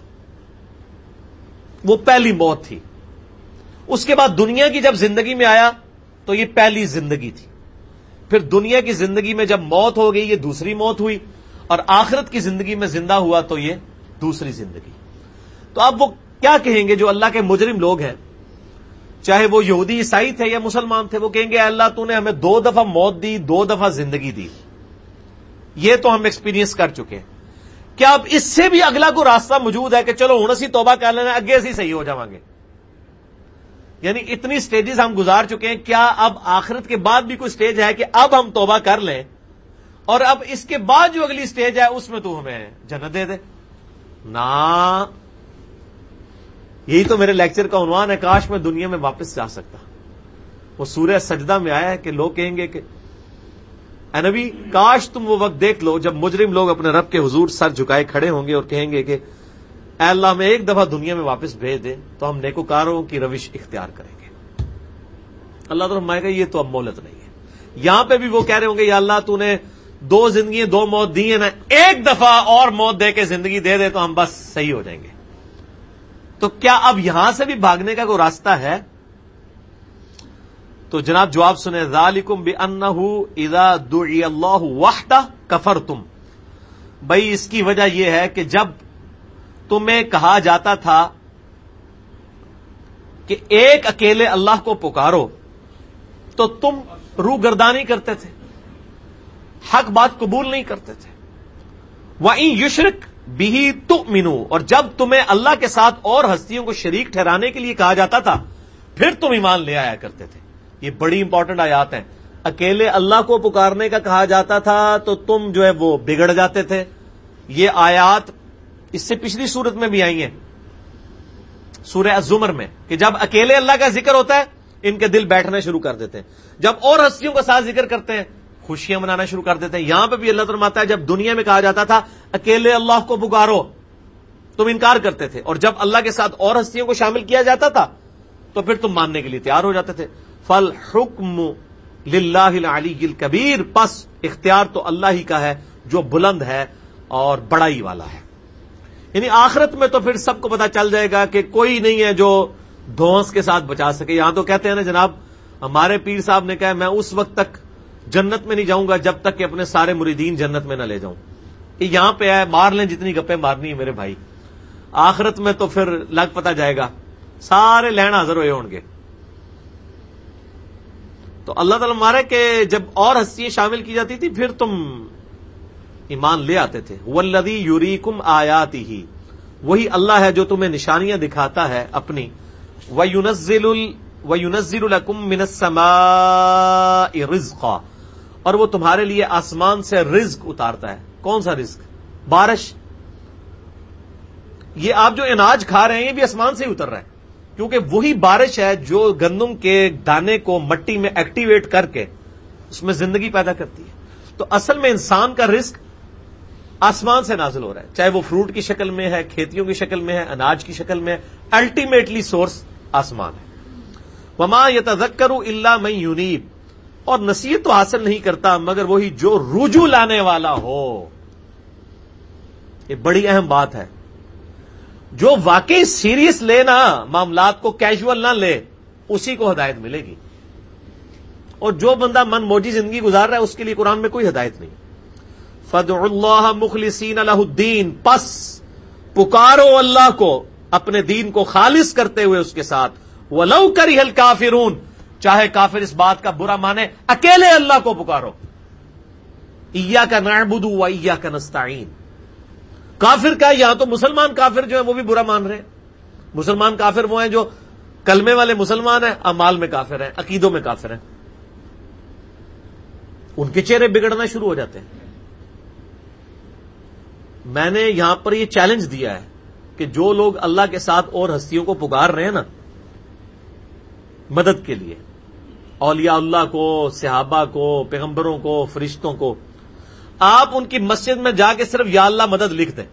Speaker 1: وہ پہلی موت تھی۔ اس کے بعد دنیا کی جب زندگی میں آیا تو یہ پہلی زندگی تھی۔ پھر دنیا کی زندگی میں جب موت ہو گئی، یہ دوسری موت ہوئی، اور آخرت کی زندگی میں زندہ ہوا تو یہ دوسری زندگی۔ تو اب وہ کیا کہیں گے جو اللہ کے مجرم لوگ ہیں، چاہے وہ یہودی عیسائی تھے یا مسلمان تھے، وہ کہیں گے اے اللہ تو نے ہمیں 2 دفعہ موت دی، 2 دفعہ زندگی دی، یہ تو ہم ایکسپیرینس کر چکے ہیں، کیا اب اس سے بھی اگلا کوئی راستہ موجود ہے کہ چلو ہن اسی توبہ کر لینا، اگے اسی صحیح ہو جاواں گے؟ یعنی اتنی سٹیجز ہم گزار چکے ہیں، کیا اب آخرت کے بعد بھی کوئی سٹیج ہے کہ اب ہم توبہ کر لیں اور اب اس کے بعد جو اگلی سٹیج ہے اس میں تو ہمیں جنت دے دے؟ نا، یہی تو میرے لیکچر کا عنوان ہے، کاش میں دنیا میں واپس جا سکتا۔ وہ سورہ سجدہ میں آیا ہے کہ لوگ کہیں گے کہ اے نبی کاش تم وہ وقت دیکھ لو جب مجرم لوگ اپنے رب کے حضور سر جھکائے کھڑے ہوں گے اور کہیں گے کہ اے اللہ ہمیں ایک دفعہ دنیا میں واپس بھیج دے تو ہم نیکوکاروں کی روش اختیار کریں گے۔ اللہ تعالیٰ فرمائے گا یہ تو اب مہلت نہیں ہے۔ یہاں پہ بھی وہ کہہ رہے ہوں گے یا اللہ تو نے 2 زندگیاں 2 موت دی ہیں نا، ایک دفعہ اور موت دے کے زندگی دے دے تو ہم بس صحیح ہو جائیں گے۔ تو کیا اب یہاں سے بھی بھاگنے کا کوئی راستہ ہے؟ تو جناب جواب سنیں، ذالکم بانہ اذا دعی اللہ وحدہ کفرتم، بھائی اس کی وجہ یہ ہے کہ جب تمہیں کہا جاتا تھا کہ ایک اکیلے اللہ کو پکارو تو تم روح گردانی کرتے تھے، حق بات قبول نہیں کرتے تھے۔ وَإِن يُشْرِكْ بِهِ تُؤْمِنُوا، اور جب تمہیں اللہ کے ساتھ اور ہستیوں کو شریک ٹھہرانے کے لیے کہا جاتا تھا پھر تم ایمان لے آیا کرتے تھے۔ یہ بڑی امپورٹنٹ آیات ہیں۔ اکیلے اللہ کو پکارنے کا کہا جاتا تھا تو تم جو ہے وہ بگڑ جاتے تھے۔ یہ آیات اس سے پچھلی سورت میں بھی آئی ہیں، سورہ الزمر میں، کہ جب اکیلے اللہ کا ذکر ہوتا ہے ان کے دل بیٹھنا شروع کر دیتے ہیں، جب اور ہستیوں کا ساتھ ذکر کرتے ہیں خوشیاں منانا شروع کر دیتے ہیں۔ یہاں پہ بھی اللہ فرماتا ہے جب دنیا میں کہا جاتا تھا اکیلے اللہ کو پکارو تم انکار کرتے تھے، اور جب اللہ کے ساتھ اور ہستیوں کو شامل کیا جاتا تھا تو پھر تم ماننے کے لیے تیار ہو جاتے تھے۔ فالحکم للہ العلی الکبیر، پس اختیار تو اللہ ہی کا ہے جو بلند ہے اور بڑائی والا ہے۔ یعنی آخرت میں تو پھر سب کو پتا چل جائے گا کہ کوئی نہیں ہے جو دھونس کے ساتھ بچا سکے۔ یہاں تو کہتے ہیں نا جناب، ہمارے پیر صاحب نے کہا میں اس وقت تک جنت میں نہیں جاؤں گا جب تک کہ اپنے سارے مریدین جنت میں نہ لے جاؤں۔ یہ یہاں پہ ہے، مار لیں جتنی گپیں مارنی ہے میرے بھائی، آخرت میں تو پھر لگ پتا جائے گا، سارے لین حاضر ہوئے ہوں گے۔ تو اللہ تعالیٰ مارے کہ جب اور ہستیاں شامل کی جاتی تھی پھر تم ایمان لے آتے تھے۔ والذی یریکم آیاتہ، وہی اللہ ہے جو تمہیں نشانیاں دکھاتا ہے اپنی۔ وَيُنَزِّلُ لَكُم مِّنَ السَّمَاءِ رِزْقًا، اور وہ تمہارے لیے آسمان سے رزق اتارتا ہے۔ کون سا رزق؟ بارش۔ یہ آپ جو اناج کھا رہے ہیں یہ بھی آسمان سے ہی اتر رہا ہے۔ کیونکہ وہی بارش ہے جو گندم کے دانے کو مٹی میں ایکٹیویٹ کر کے اس میں زندگی پیدا کرتی ہے. تو اصل میں انسان کا رزق آسمان سے نازل ہو رہا ہے، چاہے وہ فروٹ کی شکل میں ہے، کھیتیوں کی شکل میں ہے، اناج کی شکل میں ہے، الٹیمیٹلی سورس آسمان ہے. وما یتذکر الا من ینیب، اور نصیحت تو حاصل نہیں کرتا مگر وہی جو رجوع لانے والا ہو. یہ بڑی اہم بات ہے. جو واقعی سیریس لے نا، معاملات کو کیجول نہ لے، اسی کو ہدایت ملے گی. اور جو بندہ من موجی زندگی گزار رہا ہے اس کے لیے قرآن میں کوئی ہدایت نہیں. فَادْعُوا اللَّهَ مُخْلِصِينَ لَهُ الدِّينَ، پس پکارو اللہ کو اپنے دین کو خالص کرتے ہوئے اس کے ساتھ. وَلَوْ كَرِهَ الْكَافِرُونَ، چاہے کافر اس بات کا برا مانے، اکیلے اللہ کو پکارو. إِيَّاكَ نَعْبُدُ وَإِيَّاكَ نَسْتَعِينُ. کافر کا یہاں تو مسلمان کافر جو ہیں وہ بھی برا مان رہے ہیں. مسلمان کافر وہ ہیں جو کلمے والے مسلمان ہیں، اعمال میں کافر ہیں، عقیدوں میں کافر ہیں. ان کے چہرے بگڑنا شروع ہو جاتے ہیں. میں نے یہاں پر یہ چیلنج دیا ہے کہ جو لوگ اللہ کے ساتھ اور ہستیوں کو پکار رہے ہیں نا مدد کے لیے، اولیاء اللہ کو، صحابہ کو، پیغمبروں کو، فرشتوں کو، آپ ان کی مسجد میں جا کے صرف یا اللہ مدد لکھ دیں.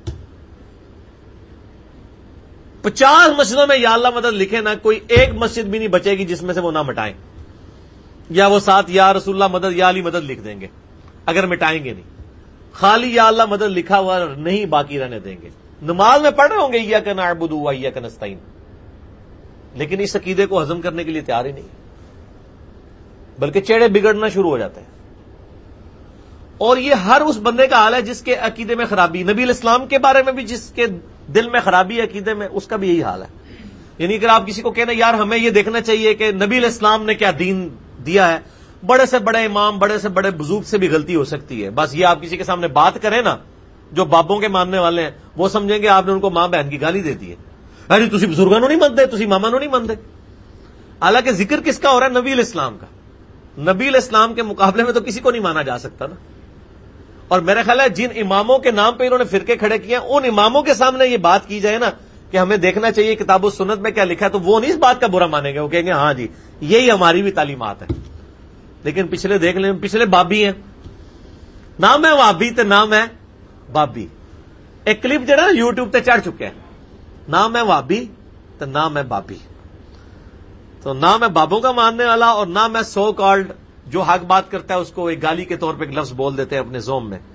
Speaker 1: 50 مسجدوں میں یا اللہ مدد لکھیں نا، کوئی ایک مسجد بھی نہیں بچے گی جس میں سے وہ نہ مٹائیں، یا وہ ساتھ یا رسول اللہ مدد، یا علی مدد لکھ دیں گے اگر مٹائیں گے نہیں. خالی یا اللہ مدد لکھا ہوا نہیں باقی رہنے دیں گے. نماز میں پڑھ رہے ہوں گے ایاک نعبد و ایاک نستعین، لیکن اس عقیدے کو ہضم کرنے کے لیے تیار ہی نہیں، بلکہ چہرے بگڑنا شروع ہو جاتے ہیں. اور یہ ہر اس بندے کا حال ہے جس کے عقیدے میں خرابی. نبی علیہ السلام کے بارے میں بھی جس کے دل میں خرابی ہے عقیدے میں، اس کا بھی یہی حال ہے. یعنی اگر آپ کسی کو کہنا یار ہمیں یہ دیکھنا چاہیے کہ نبی علیہ السلام نے کیا دین دیا ہے، بڑے سے بڑے امام، بڑے سے بڑے بزرگ سے بھی غلطی ہو سکتی ہے. بس یہ آپ کسی کے سامنے بات کریں نا، جو بابوں کے ماننے والے ہیں وہ سمجھیں گے آپ نے ان کو ماں بہن کی گالی دے دی ہے. ارے تسی بزرگوں نہیں مانتے، تسی ماما نہیں مانتے. حالانکہ ذکر کس کا ہو رہا ہے؟ نبی علیہ السلام کا. نبی علیہ السلام کے مقابلے میں تو کسی کو نہیں مانا جا سکتا نا. اور میرا خیال ہے جن اماموں کے نام پہ انہوں نے فرقے کھڑے کیے ہیں، ان اماموں کے سامنے یہ بات کی جائے نا کہ ہمیں دیکھنا چاہیے کتاب و سنت میں کیا لکھا ہے، تو وہ نہیں اس بات کا برا مانیں گے. وہ کہیں گے ہاں جی یہی ہماری بھی تعلیمات ہے. لیکن پچھلے دیکھ لیں، پچھلے بابی ہیں، نام ہے وابی تے نام ہے بابی. ایک کلپ جو نا یوٹیوب تے چڑھ چکے ہیں، نام ہے وابی تے نام ہے بابی. تو نام ہے بابوں کا ماننے والا، اور نام ہے سو کالڈ جو حق بات کرتا ہے اس کو ایک گالی کے طور پہ ایک لفظ بول دیتے ہیں اپنے زوم میں.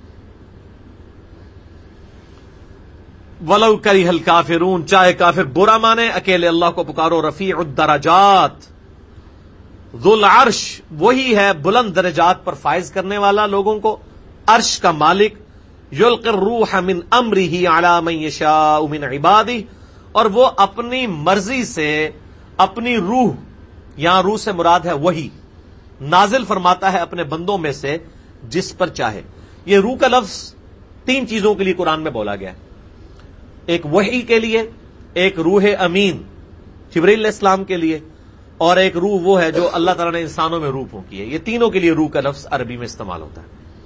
Speaker 1: وَلَوْ كَرِهَ الْكَافِرُونَ، چاہے کافر برا مانے، اکیلے اللہ کو پکارو. رفیع الدرجات، ذو العرش، وہی ہے بلند درجات پر فائز کرنے والا لوگوں کو، عرش کا مالک. یلقی الروح من امرہ علی من یشاء من عبادہ، اور وہ اپنی مرضی سے اپنی روح، یہاں روح سے مراد ہے وہی، نازل فرماتا ہے اپنے بندوں میں سے جس پر چاہے. یہ روح کا لفظ 3 چیزوں کے لیے قرآن میں بولا گیا ہے. ایک وحی کے لیے، ایک روح امین جبرائیل علیہ السلام کے لیے، اور ایک روح وہ ہے جو اللہ تعالیٰ نے انسانوں میں روح پھونکی ہے. یہ تینوں کے لیے روح کا لفظ عربی میں استعمال ہوتا ہے.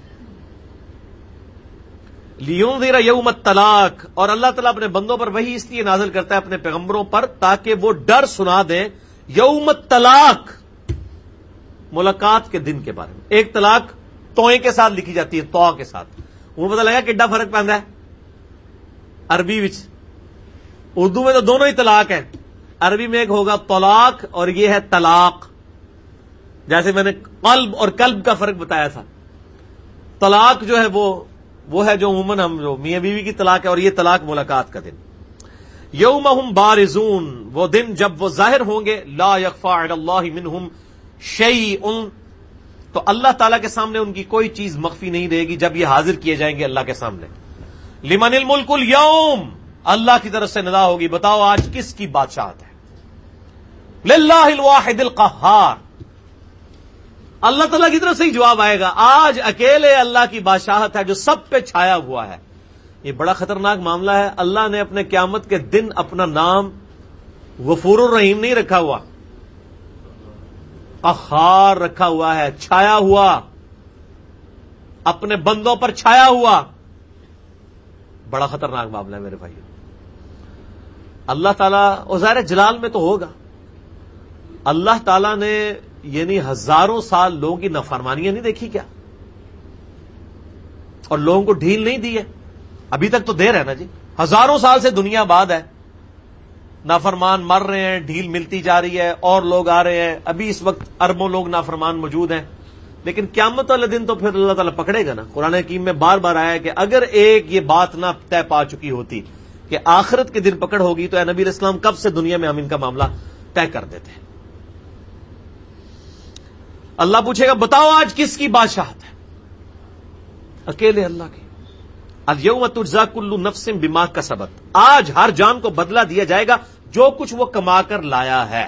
Speaker 1: لِيُنذِرَ يَوْمَ الطَّلَاقِ، اور اللہ تعالیٰ اپنے بندوں پر وحی اس لیے نازل کرتا ہے اپنے پیغمبروں پر تاکہ وہ ڈر سنا دیں یوم الطلاق، ملاقات کے دن کے بارے میں. ایک طلاق توئیں کے ساتھ لکھی جاتی ہے، تو کے ساتھ. وہ پتہ لگا کڈا فرق پہنتا ہے عربی وچ. اردو میں تو دونوں ہی طلاق ہیں. عربی میں ایک ہوگا طلاق اور یہ ہے طلاق. جیسے میں نے قلب اور قلب کا فرق بتایا تھا. طلاق جو ہے وہ ہے جو عموماً ہم جو میاں بیوی کی طلاق ہے، اور یہ طلاق ملاقات کا دن. یوم ہم بارزون، وہ دن جب وہ ظاہر ہوں گے. لا یخفی علی اللہ منہم شیء، تو اللہ تعالیٰ کے سامنے ان کی کوئی چیز مخفی نہیں رہے گی جب یہ حاضر کیے جائیں گے اللہ کے سامنے. لمن الملک اليوم، اللہ کی طرف سے ندا ہوگی، بتاؤ آج کس کی بادشاہت ہے. للہ الواحد القہار، اللہ تعالیٰ کی طرف سے ہی جواب آئے گا. آج اکیلے اللہ کی بادشاہت ہے جو سب پہ چھایا ہوا ہے. یہ بڑا خطرناک معاملہ ہے. اللہ نے اپنے قیامت کے دن اپنا نام غفور الرحیم نہیں رکھا ہوا، قہار رکھا ہوا ہے، چھایا ہوا، اپنے بندوں پر چھایا ہوا. بڑا خطرناک معاملہ ہے میرے بھائیو. اللہ تعالیٰ ظاہر جلال میں تو ہوگا. اللہ تعالیٰ نے یعنی ہزاروں سال لوگوں کی نافرمانیاں نہیں دیکھی کیا؟ اور لوگوں کو ڈھیل نہیں دی ہے؟ ابھی تک تو دیر ہے نا جی. ہزاروں سال سے دنیا آباد ہے, نافرمان مر رہے ہیں, ڈھیل ملتی جا رہی ہے, اور لوگ آ رہے ہیں. ابھی اس وقت اربوں لوگ نافرمان موجود ہیں, لیکن قیامت والے دن تو پھر اللہ تعالیٰ پکڑے گا نا. قرآن حکیم میں بار بار آیا ہے کہ اگر ایک یہ بات نہ طے پا چکی ہوتی کہ آخرت کے دن پکڑ ہوگی تو اے نبی علیہ السلام کب سے دنیا میں ہم ان کا معاملہ طے کر دیتے. اللہ پوچھے گا بتاؤ آج کس کی بادشاہت ہے؟ اکیلے اللہ کی. الیوم تجزی کل نفس بما کسبت, آج ہر جان کو بدلہ دیا جائے گا جو کچھ وہ کما کر لایا ہے.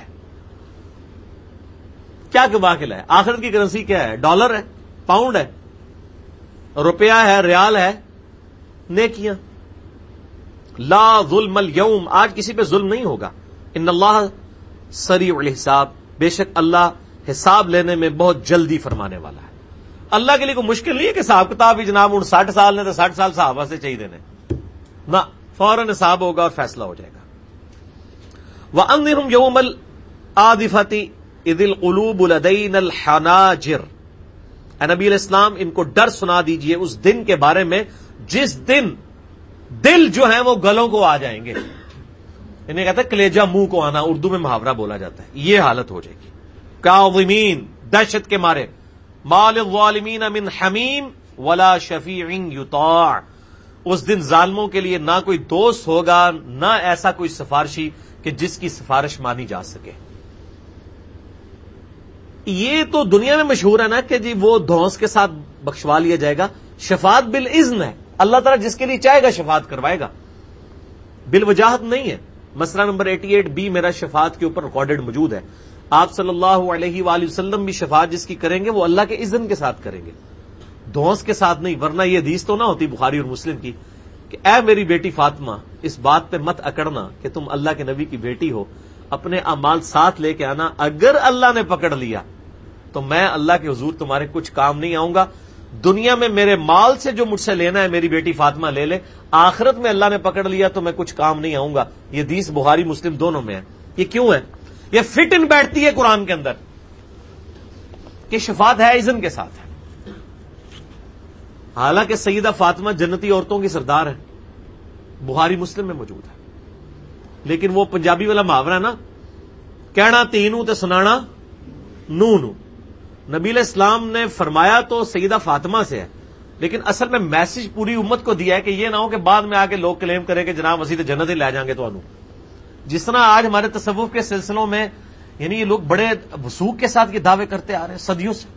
Speaker 1: کیا کما کے لایا؟ آخرت کی کرنسی کیا ہے؟ ڈالر ہے, پاؤنڈ ہے, روپیہ ہے, ریال ہے, نیکیاں. لا ظلم اليوم, آج کسی پہ ظلم نہیں ہوگا. ان اللہ سریع الحساب, بے شک اللہ حساب لینے میں بہت جلدی فرمانے والا ہے. اللہ کے لیے کوئی مشکل نہیں ہے کہ حساب کتاب بھی جناب 60 سال نے تو 60 سال صحابہ سے چاہیے دینے, نہ, فوراً حساب ہوگا اور فیصلہ ہو جائے گا. وَأَنذِرْهُمْ يَوْمَ الْآذِفَةِ اِذِ الْقُلُوبُ لَدَيْنَا الْحَنَاجِرِ, اے نبی علیہ السلام ان کو ڈر سنا دیجئے اس دن کے بارے میں جس دن دل جو ہیں وہ گلوں کو آ جائیں گے. انہیں کہتے ہیں کلیجہ منہ کو آنا, اردو میں محاورہ بولا جاتا ہے. یہ حالت ہو جائے گی. کاظمین, دہشت کے مارے. ما للظالمین من حمیم ولا شفیع یطاع, اس دن ظالموں کے لیے نہ کوئی دوست ہوگا نہ ایسا کوئی سفارشی کہ جس کی سفارش مانی جا سکے. یہ تو دنیا میں مشہور ہے نا کہ جی وہ دھونس کے ساتھ بخشوا لیا جائے گا. شفاعت بالاذن ہے, اللہ تعالیٰ جس کے لیے چاہے گا شفاعت کروائے گا, بالوجاہت نہیں ہے. مسئلہ نمبر 88B میرا شفاعت کے اوپر ریکارڈڈ موجود ہے. آپ صلی اللہ علیہ وآلہ وسلم بھی شفاعت جس کی کریں گے وہ اللہ کے اذن کے ساتھ کریں گے, دھونس کے ساتھ نہیں. ورنہ یہ حدیث تو نہ ہوتی بخاری اور مسلم کی کہ اے میری بیٹی فاطمہ اس بات پہ مت اکڑنا کہ تم اللہ کے نبی کی بیٹی ہو, اپنے اعمال ساتھ لے کے آنا, اگر اللہ نے پکڑ لیا تو میں اللہ کے حضور تمہارے کچھ کام نہیں آؤں گا. دنیا میں میرے مال سے جو مجھ سے لینا ہے میری بیٹی فاطمہ لے لے, آخرت میں اللہ نے پکڑ لیا تو میں کچھ کام نہیں آؤں گا. یہ حدیث بخاری مسلم دونوں میں ہے. یہ کیوں ہے؟ یہ فٹ ان بیٹھتی ہے قرآن کے اندر کہ شفاعت ہے اذن کے ساتھ ہے. حالانکہ سیدہ فاطمہ جنتی عورتوں کی سردار ہے, بخاری مسلم میں موجود ہے. لیکن وہ پنجابی والا محاورہ ہے نا, کہنا تینوں تے سنانا نو نو. نبی علیہ السلام نے فرمایا تو سیدہ فاطمہ سے ہے, لیکن اصل میں میسج پوری امت کو دیا ہے کہ یہ نہ ہو کہ بعد میں آ کے لوگ کلیم کریں کہ جناب اسی تو جنت ہی لے جائیں گے. تو جس طرح آج ہمارے تصوف کے سلسلوں میں یعنی یہ لوگ بڑے وثوق کے ساتھ یہ دعوے کرتے آ رہے ہیں صدیوں سے,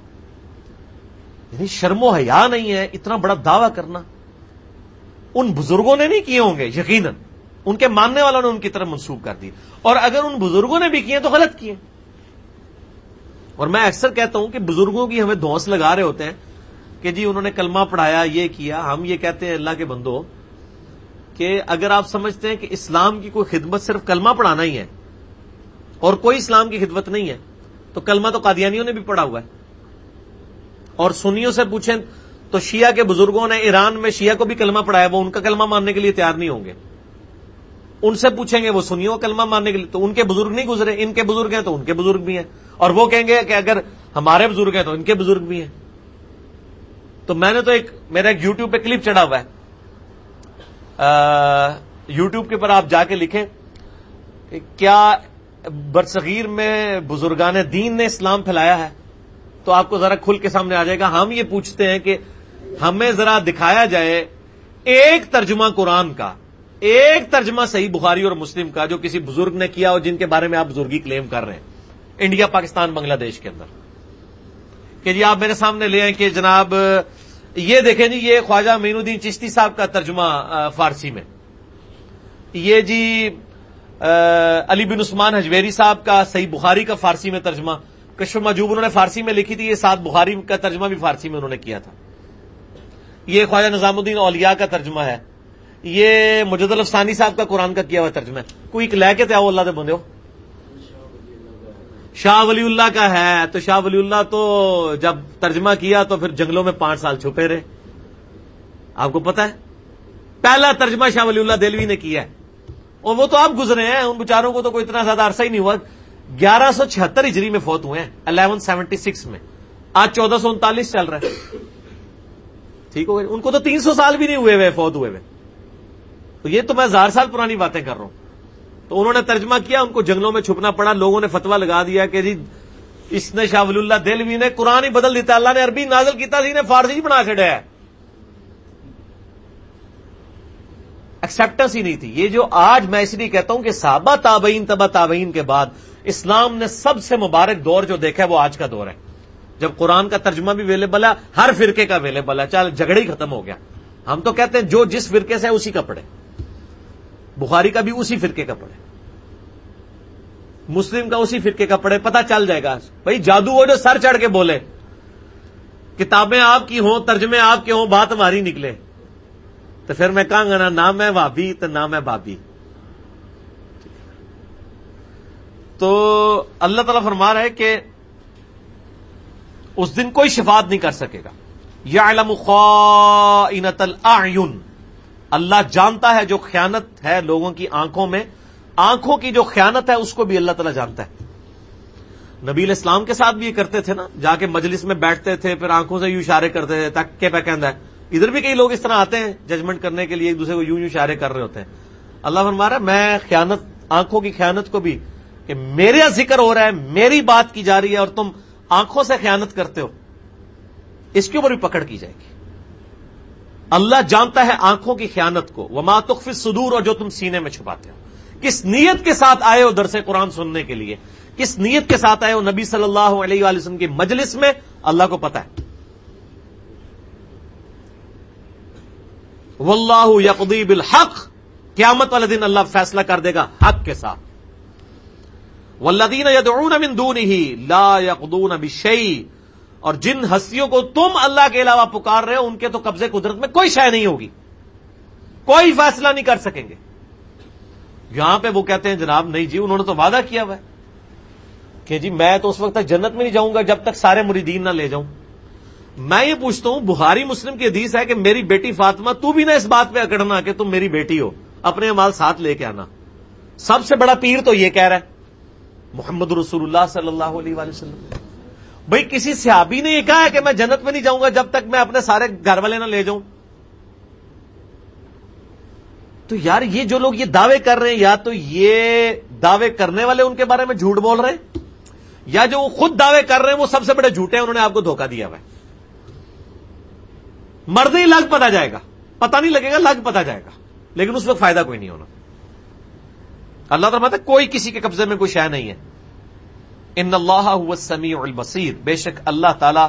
Speaker 1: یعنی شرم و حیا نہیں ہے اتنا بڑا دعویٰ کرنا. ان بزرگوں نے نہیں کیے ہوں گے, یقیناً ان کے ماننے والوں نے ان کی طرف منسوب کر دی, اور اگر ان بزرگوں نے بھی کیے تو غلط کیے. اور میں اکثر کہتا ہوں کہ بزرگوں کی ہمیں دھونس لگا رہے ہوتے ہیں کہ جی انہوں نے کلمہ پڑھایا, یہ کیا. ہم یہ کہتے ہیں اللہ کے بندو کہ اگر آپ سمجھتے ہیں کہ اسلام کی کوئی خدمت صرف کلمہ پڑھانا ہی ہے اور کوئی اسلام کی خدمت نہیں ہے, تو کلمہ تو قادیانیوں نے بھی پڑھا ہوا ہے. اور سنیوں سے پوچھیں تو شیعہ کے بزرگوں نے ایران میں شیعہ کو بھی کلمہ پڑھایا, وہ ان کا کلمہ ماننے کے لیے تیار نہیں ہوں گے. ان سے پوچھیں گے وہ سنیوں کا کلمہ ماننے کے لیے, تو ان کے بزرگ نہیں گزرے, ان کے بزرگ ہیں تو ان کے بزرگ بھی ہیں, اور وہ کہیں گے کہ اگر ہمارے بزرگ ہیں تو ان کے بزرگ بھی ہیں. تو میں نے تو میرا ایک یوٹیوب پہ کلپ چڑھا ہوا ہے, یوٹیوب کے اوپر آپ جا کے لکھیں کہ کیا برصغیر میں بزرگان دین نے اسلام پھیلایا ہے, تو آپ کو ذرا کھل کے سامنے آ جائے گا. ہم یہ پوچھتے ہیں کہ ہمیں ذرا دکھایا جائے ایک ترجمہ قرآن کا, ایک ترجمہ صحیح بخاری اور مسلم کا جو کسی بزرگ نے کیا اور جن کے بارے میں آپ بزرگی کلیم کر رہے ہیں انڈیا, پاکستان, بنگلہ دیش کے اندر, کہ جی آپ میرے سامنے لے آئیں کہ جناب یہ دیکھیں جی یہ خواجہ معین الدین چشتی صاحب کا ترجمہ فارسی میں, یہ جی علی بن عثمان حجویری صاحب کا صحیح بخاری کا فارسی میں ترجمہ, کشف محجوب انہوں نے فارسی میں لکھی تھی, یہ ساتھ بخاری کا ترجمہ بھی فارسی میں انہوں نے کیا تھا. یہ خواجہ نظام الدین اولیاء کا ترجمہ ہے, یہ مجد الافسانی صاحب کا قرآن کا کیا ہوا ترجمہ ہے. کوئی ایک لے کے تے آؤ اللہ دے بندے ہو. شاہ ولی اللہ کا ہے, تو شاہ ولی اللہ تو جب ترجمہ کیا تو پھر جنگلوں میں 5 سال چھپے رہے, آپ کو پتا ہے. پہلا ترجمہ شاہ ولی اللہ دہلوی نے کیا ہے, اور وہ تو اب گزرے ہیں، ان بیچاروں کو تو کوئی اتنا زیادہ عرصہ ہی نہیں ہوا. 1176 ہجری میں فوت ہوئے ہیں، 1176 میں. آج 1439 چل رہا ہے. ٹھیک ہو گئی. ان کو تو 300 سال بھی نہیں ہوئے فوت ہوئے. تو یہ تو میں 1000 سال پرانی باتیں کر رہا ہوں. تو انہوں نے ترجمہ کیا، ان کو جنگلوں میں چھپنا پڑا. لوگوں نے فتویٰ لگا دیا کہ جی اس نے شاہ ولی اللہ دہلوی نے قرآن ہی بدل دیتا، اللہ نے عربی نازل کیتا تھی، نے فارسی بنا چھڑیا ہے. ایکسپٹنس ہی نہیں تھی. یہ جو آج میں اس لیے کہتا ہوں کہ صحابہ تابعین تبع تابعین کے بعد اسلام نے سب سے مبارک دور جو دیکھا ہے وہ آج کا دور ہے، جب قرآن کا ترجمہ بھی اویلیبل ہے، ہر فرقے کا اویلیبل ہے. چل جھگڑے ہی ختم ہو گیا. ہم تو کہتے ہیں جو جس فرقے سے ہے اسی کا پڑھے. بخاری کا بھی اسی فرقے کا پڑھے، مسلم کا اسی فرقے کا پڑھے، پتہ چل جائے گا. بھائی جادو وہ جو سر چڑھ کے بولے، کتابیں آپ کی ہوں، ترجمے آپ کے ہوں، بات ہماری نکلے، تو پھر میں کہاں گا نہ میں وہابی تو نہ میں بابی. تو اللہ تعالیٰ فرما رہا ہے کہ اس دن کوئی شفاعت نہیں کر سکے گا. یعلم خائنۃ الاعین، اللہ جانتا ہے جو خیانت ہے لوگوں کی آنکھوں میں. آنکھوں کی جو خیانت ہے اس کو بھی اللہ تعالیٰ جانتا ہے. نبی علیہ السلام کے ساتھ بھی یہ کرتے تھے نا، جا کے مجلس میں بیٹھتے تھے، پھر آنکھوں سے یوں اشارے کرتے تھے تک کے پہ کہندا ہے. ادھر بھی کئی لوگ اس طرح آتے ہیں ججمنٹ کرنے کے لیے، ایک دوسرے کو یوں یوں اشارے کر رہے ہوتے ہیں. اللہ فرما رہا ہے میں خیانت، آنکھوں کی خیانت کو بھی، کہ میرا ذکر ہو رہا ہے، میری بات کی جا رہی ہے اور تم آنکھوں سے خیانت کرتے ہو، اس کے اوپر بھی پکڑ کی جائے گی. اللہ جانتا ہے آنکھوں کی خیانت کو. وما تخفی الصدور، اور جو تم سینے میں چھپاتے ہو. کس نیت کے ساتھ آئے ہو درس قرآن سننے کے لیے، کس نیت کے ساتھ آئے ہو نبی صلی اللہ علیہ وآلہ وسلم کی مجلس میں، اللہ کو پتا ہے. واللہ یقضی بالحق، قیامت والے دن اللہ فیصلہ کر دے گا حق کے ساتھ. والذین یدعون من دونہ لا یقضون بشیء، اور جن ہستیوں کو تم اللہ کے علاوہ پکار رہے ہو ان کے تو قبضے قدرت میں کوئی شے نہیں ہوگی، کوئی فیصلہ نہیں کر سکیں گے. یہاں پہ وہ کہتے ہیں جناب نہیں جی، انہوں نے تو وعدہ کیا ہوا ہے کہ جی میں تو اس وقت تک جنت میں نہیں جاؤں گا جب تک سارے مریدین نہ لے جاؤں. میں یہ پوچھتا ہوں، بخاری مسلم کی حدیث ہے کہ میری بیٹی فاطمہ، تو بھی نہ اس بات پہ اکڑنا کہ تم میری بیٹی ہو، اپنے مال ساتھ لے کے آنا. سب سے بڑا پیر تو یہ کہہ رہا ہے محمد رسول اللہ صلی اللہ علیہ وآلہ وسلم. بھئی کسی صحابی نے یہ کہا ہے کہ میں جنت میں نہیں جاؤں گا جب تک میں اپنے سارے گھر والے نہ لے جاؤں. تو یار یہ جو لوگ یہ دعوے کر رہے ہیں، یا تو یہ دعوے کرنے والے ان کے بارے میں جھوٹ بول رہے ہیں، یا جو وہ خود دعوے کر رہے ہیں وہ سب سے بڑے جھوٹے ہیں، انہوں نے آپ کو دھوکہ دیا ہوا ہے. مرد ہی لگ پتا جائے گا، پتا نہیں لگے گا، لگ پتا جائے گا، لیکن اس وقت فائدہ کوئی نہیں ہونا. اللہ تعالیٰ ہے کوئی کسی کے قبضے میں کوئی شے نہیں ہے. ان اللہ هو السمیع البصیر، بے شک اللہ تعالی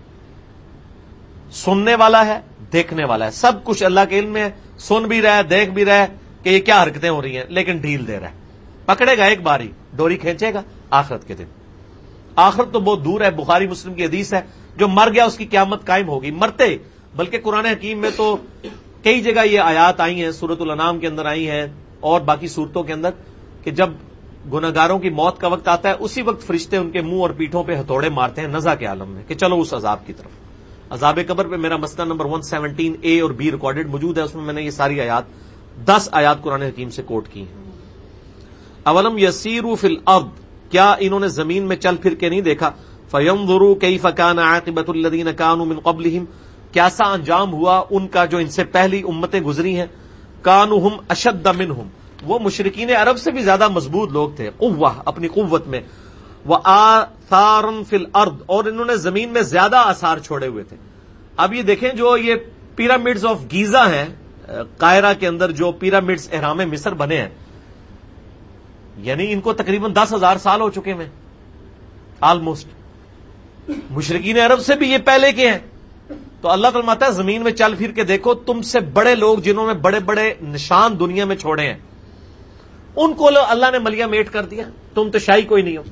Speaker 1: سننے والا ہے، دیکھنے والا ہے. سب کچھ اللہ کے علم میں ہے، سن بھی رہا ہے، دیکھ بھی رہا ہے کہ یہ کیا حرکتیں ہو رہی ہیں، لیکن ڈھیل دے رہا ہے. پکڑے گا ایک باری، ڈوری کھینچے گا آخرت کے دن. آخرت تو بہت دور ہے. بخاری مسلم کی حدیث ہے جو مر گیا اس کی قیامت قائم ہوگی. مرتے بلکہ قرآن حکیم میں تو کئی جگہ یہ آیات آئی ہیں، سورۃ الانعام کے اندر آئی ہیں اور باقی صورتوں کے اندر، کہ جب گناہگاروں کی موت کا وقت آتا ہے اسی وقت فرشتے ان کے منہ اور پیٹھوں پہ ہتھوڑے مارتے ہیں نزع کے عالم میں کہ چلو اس عذاب کی طرف. عذاب قبر پہ میرا مسئلہ نمبر 117A اور B ریکارڈڈ موجود ہے، اس میں نے یہ ساری آیات 10 آیات قرآن حکیم سے کوٹ کی ہیں. اولم یسیروا فی الارض، کیا انہوں نے زمین میں چل پھر کے نہیں دیکھا، فینظروا کیف کان عاقبۃ الذین کانوا من قبلہم، کیسا انجام ہوا ان کا جو ان سے پہلی امتیں گزری ہیں. کانوا ہم اشد منہم، وہ مشرکین عرب سے بھی زیادہ مضبوط لوگ تھے، قوہ اپنی قوت میں، وآثارا فی الارض، اور انہوں نے زمین میں زیادہ آثار چھوڑے ہوئے تھے. اب یہ دیکھیں جو یہ پیرامڈز آف گیزا ہیں، قاہرہ کے اندر جو پیرامڈز اہرام مصر بنے ہیں، یعنی ان کو تقریباً 10,000 سال ہو چکے ہیں آلموسٹ. مشرکین عرب سے بھی یہ پہلے کے ہیں. تو اللہ تعالیٰ فرماتا ہے زمین میں چل پھر کے دیکھو، تم سے بڑے لوگ جنہوں نے بڑے بڑے نشان دنیا میں چھوڑے ہیں ان کو اللہ نے ملیا میٹ کر دیا. تم تو شاہی کوئی نہیں ہو.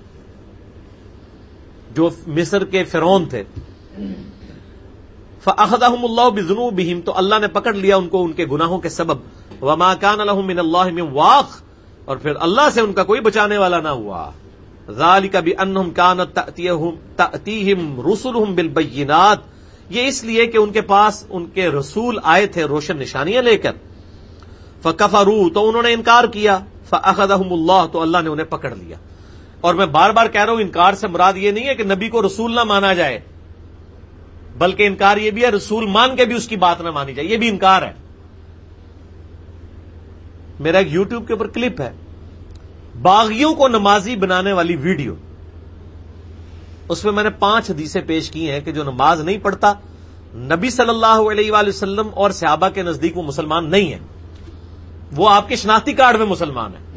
Speaker 1: جو مصر کے فرعون تھے، فأخذهم اللہ بذنوبہم، تو اللہ نے پکڑ لیا ان کو ان کے گناہوں کے سبب. وما کان لهم من اللہ من واق، اور پھر اللہ سے ان کا کوئی بچانے والا نہ ہوا. ذالک بأنہم کانت تأتیہم رسلہم بالبینات، یہ اس لیے کہ ان کے پاس ان کے رسول آئے تھے روشن نشانیاں لے کر. فکفروا تو انہوں نے انکار کیا، فاخذہم اللہ تو اللہ نے انہیں پکڑ لیا. اور میں بار بار کہہ رہا ہوں انکار سے مراد یہ نہیں ہے کہ نبی کو رسول نہ مانا جائے، بلکہ انکار یہ بھی ہے رسول مان کے بھی اس کی بات نہ مانی جائے، یہ بھی انکار ہے. میرا ایک یوٹیوب کے اوپر کلپ ہے، باغیوں کو نمازی بنانے والی ویڈیو. اس میں نے 5 حدیثیں پیش کی ہیں کہ جو نماز نہیں پڑھتا نبی صلی اللہ علیہ وآلہ وسلم اور صحابہ کے نزدیک وہ مسلمان نہیں ہے، وہ آپ کے شناختی کارڈ میں مسلمان ہے.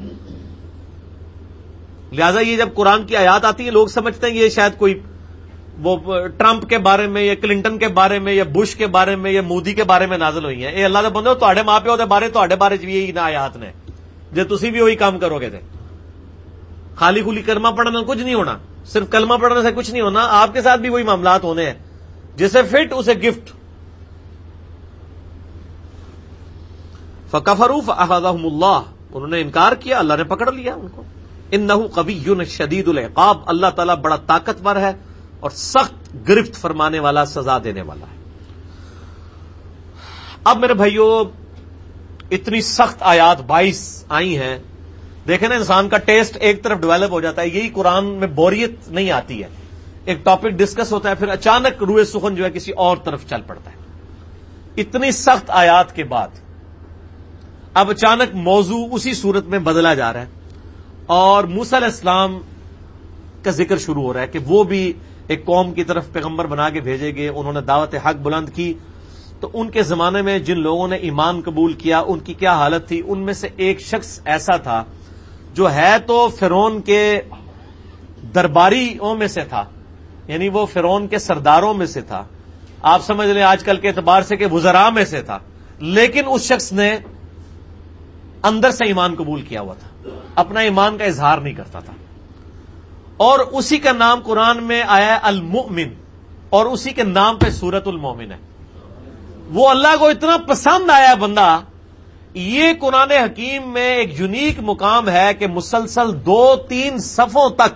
Speaker 1: لہذا یہ جب قرآن کی آیات آتی ہے لوگ سمجھتے ہیں یہ شاید کوئی وہ ٹرمپ کے بارے میں یا کلنٹن کے بارے میں یا بش کے بارے میں یا مودی کے بارے میں نازل ہوئی ہیں. اے اللہ دے بندو تہاڈے ماں پیو دے بارے تہاڈے بارے بھی یہی آیات نے، جے تسی بھی وہی کام کرو گے تے خالی خلی کلمہ پڑھنے کچھ نہیں ہونا، صرف کلمہ پڑھنے سے کچھ نہیں ہونا، آپ کے ساتھ بھی وہی معاملات ہونے ہیں، جسے فٹ اسے گفٹ. فکفروا فاخذہم اللہ، انہوں نے انکار کیا، اللہ نے پکڑ لیا ان کو. انہ قوی شدید العقاب، اللہ تعالیٰ بڑا طاقتور ہے اور سخت گرفت فرمانے والا، سزا دینے والا ہے. اب میرے بھائیو اتنی سخت آیات 22 آئی ہیں، دیکھیں نا انسان کا ٹیسٹ ایک طرف ڈیولپ ہو جاتا ہے. یہی قرآن میں بوریت نہیں آتی ہے، ایک ٹاپک ڈسکس ہوتا ہے پھر اچانک روئے سخن جو ہے کسی اور طرف چل پڑتا ہے. اتنی سخت آیات کے بعد اب اچانک موضوع اسی صورت میں بدلا جا رہا ہے اور موسیٰ علیہ السلام کا ذکر شروع ہو رہا ہے کہ وہ بھی ایک قوم کی طرف پیغمبر بنا کے بھیجے گئے، انہوں نے دعوت حق بلند کی. تو ان کے زمانے میں جن لوگوں نے ایمان قبول کیا ان کی کیا حالت تھی؟ ان میں سے ایک شخص ایسا تھا جو ہے تو فرعون کے درباریوں میں سے تھا، یعنی وہ فرعون کے سرداروں میں سے تھا، آپ سمجھ لیں آج کل کے اعتبار سے کہ وزراء میں سے تھا، لیکن اس شخص نے اندر سے ایمان قبول کیا ہوا تھا، اپنا ایمان کا اظہار نہیں کرتا تھا. اور اسی کا نام قرآن میں آیا المؤمن، اور اسی کے نام پہ سورۃ المومن ہے. وہ اللہ کو اتنا پسند آیا بندہ، یہ قرآن حکیم میں ایک یونیک مقام ہے کہ مسلسل 2-3 صفوں تک